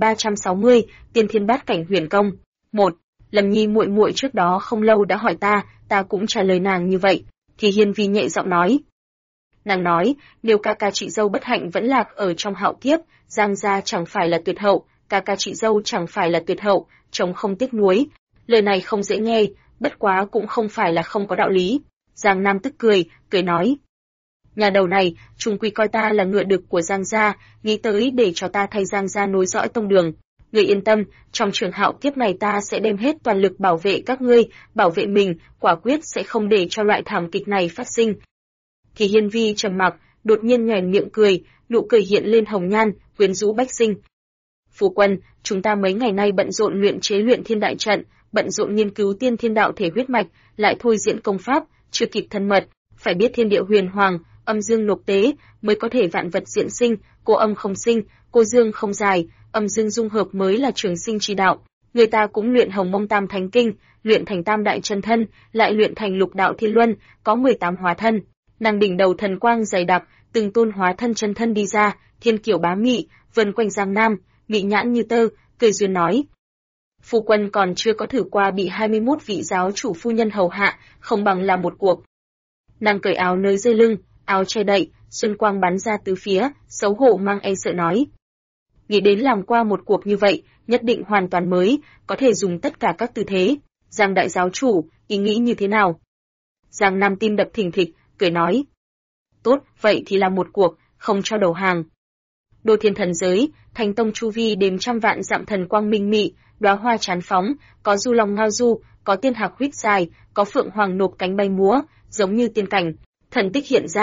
1360, Tiên Thiên Bát Cảnh Huyền Công. 1. Lâm Nhi muội muội trước đó không lâu đã hỏi ta cũng trả lời nàng như vậy. Thì Hiên Vi nhẹ giọng nói. Nàng nói, nếu ca ca chị dâu bất hạnh vẫn lạc ở trong hạo kiếp, Giang gia chẳng phải là tuyệt hậu, ca ca chị dâu chẳng phải là tuyệt hậu, chồng không tiếc nuối. Lời này không dễ nghe, bất quá cũng không phải là không có đạo lý. Giang Nam tức cười nói. Nhà đầu này, chung quy coi ta là ngựa đực của Giang gia, nghĩ tới để cho ta thay Giang gia nối dõi tông đường. Ngươi yên tâm, trong trường hạo kiếp này ta sẽ đem hết toàn lực bảo vệ các ngươi, bảo vệ mình, quả quyết sẽ không để cho loại thảm kịch này phát sinh. Thì Hiên Vi trầm mặc, đột nhiên nhoẻn miệng cười, nụ cười hiện lên hồng nhan, quyến rũ bách sinh. Phu quân, chúng ta mấy ngày nay bận rộn luyện chế luyện thiên đại trận, bận rộn nghiên cứu tiên thiên đạo thể huyết mạch, lại thôi diễn công pháp, chưa kịp thân mật, phải biết thiên địa huyền hoàng, âm dương nộp tế, mới có thể vạn vật diễn sinh, cô âm không sinh, cô dương không dài, âm dương dung hợp mới là trường sinh chi đạo. Người ta cũng luyện Hồng Mông Tam Thánh Kinh, luyện thành Tam Đại Chân Thân, lại luyện thành Lục Đạo Thiên Luân, có 18 hóa thân. Nàng đỉnh đầu thần quang dày đặc, từng tôn hóa thân chân thân đi ra, thiên kiều bá mị, vần quanh Giang Nam, mị nhãn như tơ, cười duyên nói. Phu quân còn chưa có thử qua bị 21 vị giáo chủ phu nhân hầu hạ, không bằng làm một cuộc. Nàng cởi áo nới dây lưng, áo che đậy, xuân quang bắn ra tứ phía, xấu hổ mang e sợ nói. Nghĩ đến làm qua một cuộc như vậy, nhất định hoàn toàn mới, có thể dùng tất cả các tư thế. Giang đại giáo chủ, ý nghĩ như thế nào? Giang Nam tim đập thình thịch, cười nói. Tốt, vậy thì làm một cuộc, không cho đầu hàng. Đô Thiên thần giới, Thánh tông chu vi đếm trăm vạn dặm thần quang minh mị, đóa hoa chán phóng, có du long ngao du, có tiên hạc huýt dài, có phượng hoàng nộp cánh bay múa, giống như tiên cảnh. Thần tích hiện ra,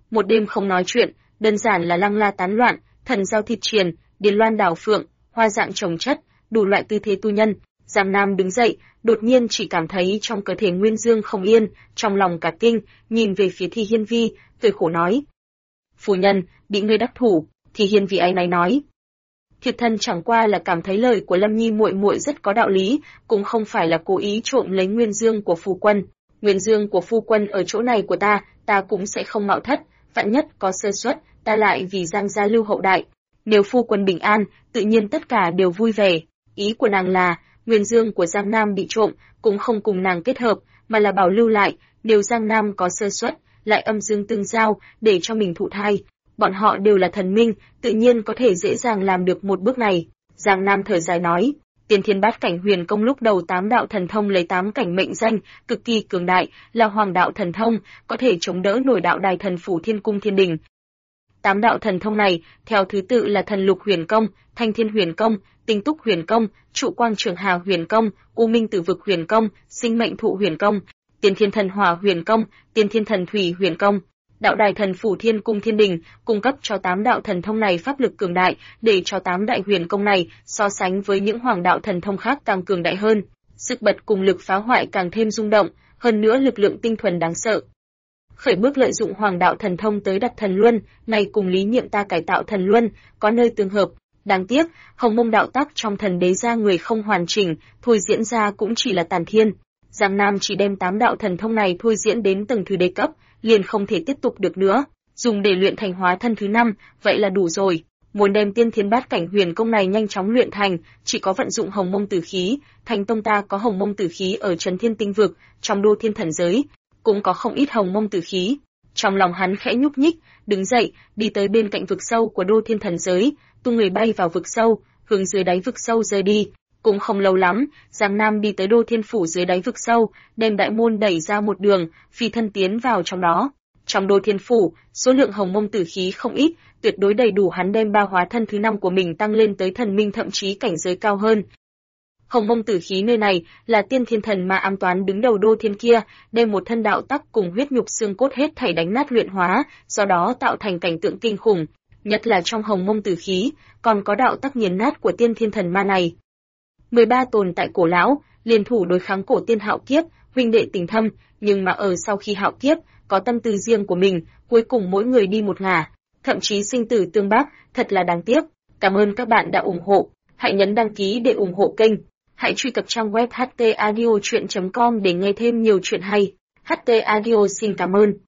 một đêm không nói chuyện, đơn giản là lăng la tán loạn, thần giao thịt triền, điền loan đảo phượng, hoa dạng chồng chất, đủ loại tư thế tu nhân. Giang Nam đứng dậy, đột nhiên chỉ cảm thấy trong cơ thể nguyên dương không yên, trong lòng cả kinh, nhìn về phía Thi Hiên Vi, cười khổ nói: "Phu nhân, bị ngươi đắc thủ." Thi Hiên Vi áy náy nói: "Thiệt thân chẳng qua là cảm thấy lời của Lâm Nhi muội muội rất có đạo lý, cũng không phải là cố ý trộm lấy nguyên dương của phu quân. Nguyên dương của phu quân ở chỗ này của ta cũng sẽ không mạo thất, vạn nhất có sơ suất, ta lại vì Giang gia lưu hậu đại. Nếu phu quân bình an, tự nhiên tất cả đều vui vẻ." Ý của nàng là, nguyên dương của Giang Nam bị trộm, cũng không cùng nàng kết hợp, mà là bảo lưu lại, nếu Giang Nam có sơ suất, lại âm dương tương giao, để cho mình thụ thai. Bọn họ đều là thần minh, tự nhiên có thể dễ dàng làm được một bước này. Giang Nam thở dài nói: Tiên Thiên Bát Cảnh Huyền Công lúc đầu 8 đạo thần thông lấy 8 cảnh mệnh danh, cực kỳ cường đại, là hoàng đạo thần thông, có thể chống đỡ nổi đạo đài thần phủ Thiên Cung Thiên Đình. 8 đạo thần thông này, theo thứ tự là Thần Lục Huyền Công, Thanh Thiên Huyền Công, Tinh Túc Huyền Công, Trụ Quang Trường Hà Huyền Công, U Minh Tử Vực Huyền Công, Sinh Mệnh Thụ Huyền Công, Tiên Thiên Thần Hỏa Huyền Công, Tiên Thiên Thần Thủy Huyền Công. Đạo đài thần phủ Thiên Cung Thiên Đình cung cấp cho 8 đạo thần thông này pháp lực cường đại, để cho 8 đại huyền công này so sánh với những hoàng đạo thần thông khác càng cường đại hơn, sức bật cùng lực phá hoại càng thêm rung động, hơn nữa lực lượng tinh thuần đáng sợ. Khởi bước lợi dụng hoàng đạo thần thông tới đặt thần luân, này cùng lý nhiệm ta cải tạo thần luân, có nơi tương hợp. Đáng tiếc, Hồng Mông đạo tắc trong thần đế ra người không hoàn chỉnh, thôi diễn ra cũng chỉ là tàn thiên. Giang Nam chỉ đem 8 đạo thần thông này thôi diễn đến tầng thứ đế cấp, liền không thể tiếp tục được nữa, dùng để luyện thành hóa thân thứ 5, vậy là đủ rồi. Muốn đem Tiên Thiên Bát Cảnh Huyền Công này nhanh chóng luyện thành, chỉ có vận dụng Hồng Mông Tử Khí. Thành tông ta có Hồng Mông Tử Khí ở Trấn Thiên Tinh Vực, trong Đô Thiên Thần Giới cũng có không ít Hồng Mông Tử Khí. Trong lòng hắn khẽ nhúc nhích, đứng dậy, đi tới bên cạnh vực sâu của Đô Thiên Thần Giới, tung người bay vào vực sâu, hướng dưới đáy vực sâu rơi đi. Cũng không lâu lắm, Giang Nam đi tới Đô Thiên Phủ dưới đáy vực sâu, đem đại môn đẩy ra một đường, phi thân tiến vào trong đó. Trong Đô Thiên Phủ, số lượng Hồng Mông Tử Khí không ít, tuyệt đối đầy đủ hắn đem 3 hóa thân thứ 5 của mình tăng lên tới thần minh, thậm chí cảnh giới cao hơn. Hồng Mông Tử Khí nơi này là Tiên Thiên Thần Ma ám toán đứng đầu Đô Thiên kia, đem một thân đạo tắc cùng huyết nhục xương cốt hết thảy đánh nát luyện hóa, do đó tạo thành cảnh tượng kinh khủng. Nhất là trong Hồng Mông Tử Khí, còn có đạo tắc nghiền nát của Tiên Thiên Thần Ma này. 13 tồn tại cổ lão, liên thủ đối kháng cổ tiên hạo kiếp, huynh đệ tình thâm, nhưng mà ở sau khi hạo kiếp, có tâm tư riêng của mình, cuối cùng mỗi người đi một ngả, thậm chí sinh tử tương bác, thật là đáng tiếc. Cảm ơn các bạn đã ủng hộ, hãy nhấn đăng ký để ủng hộ kênh, hãy truy cập trang web htaudio.com để nghe thêm nhiều chuyện hay. HT Audio xin cảm ơn.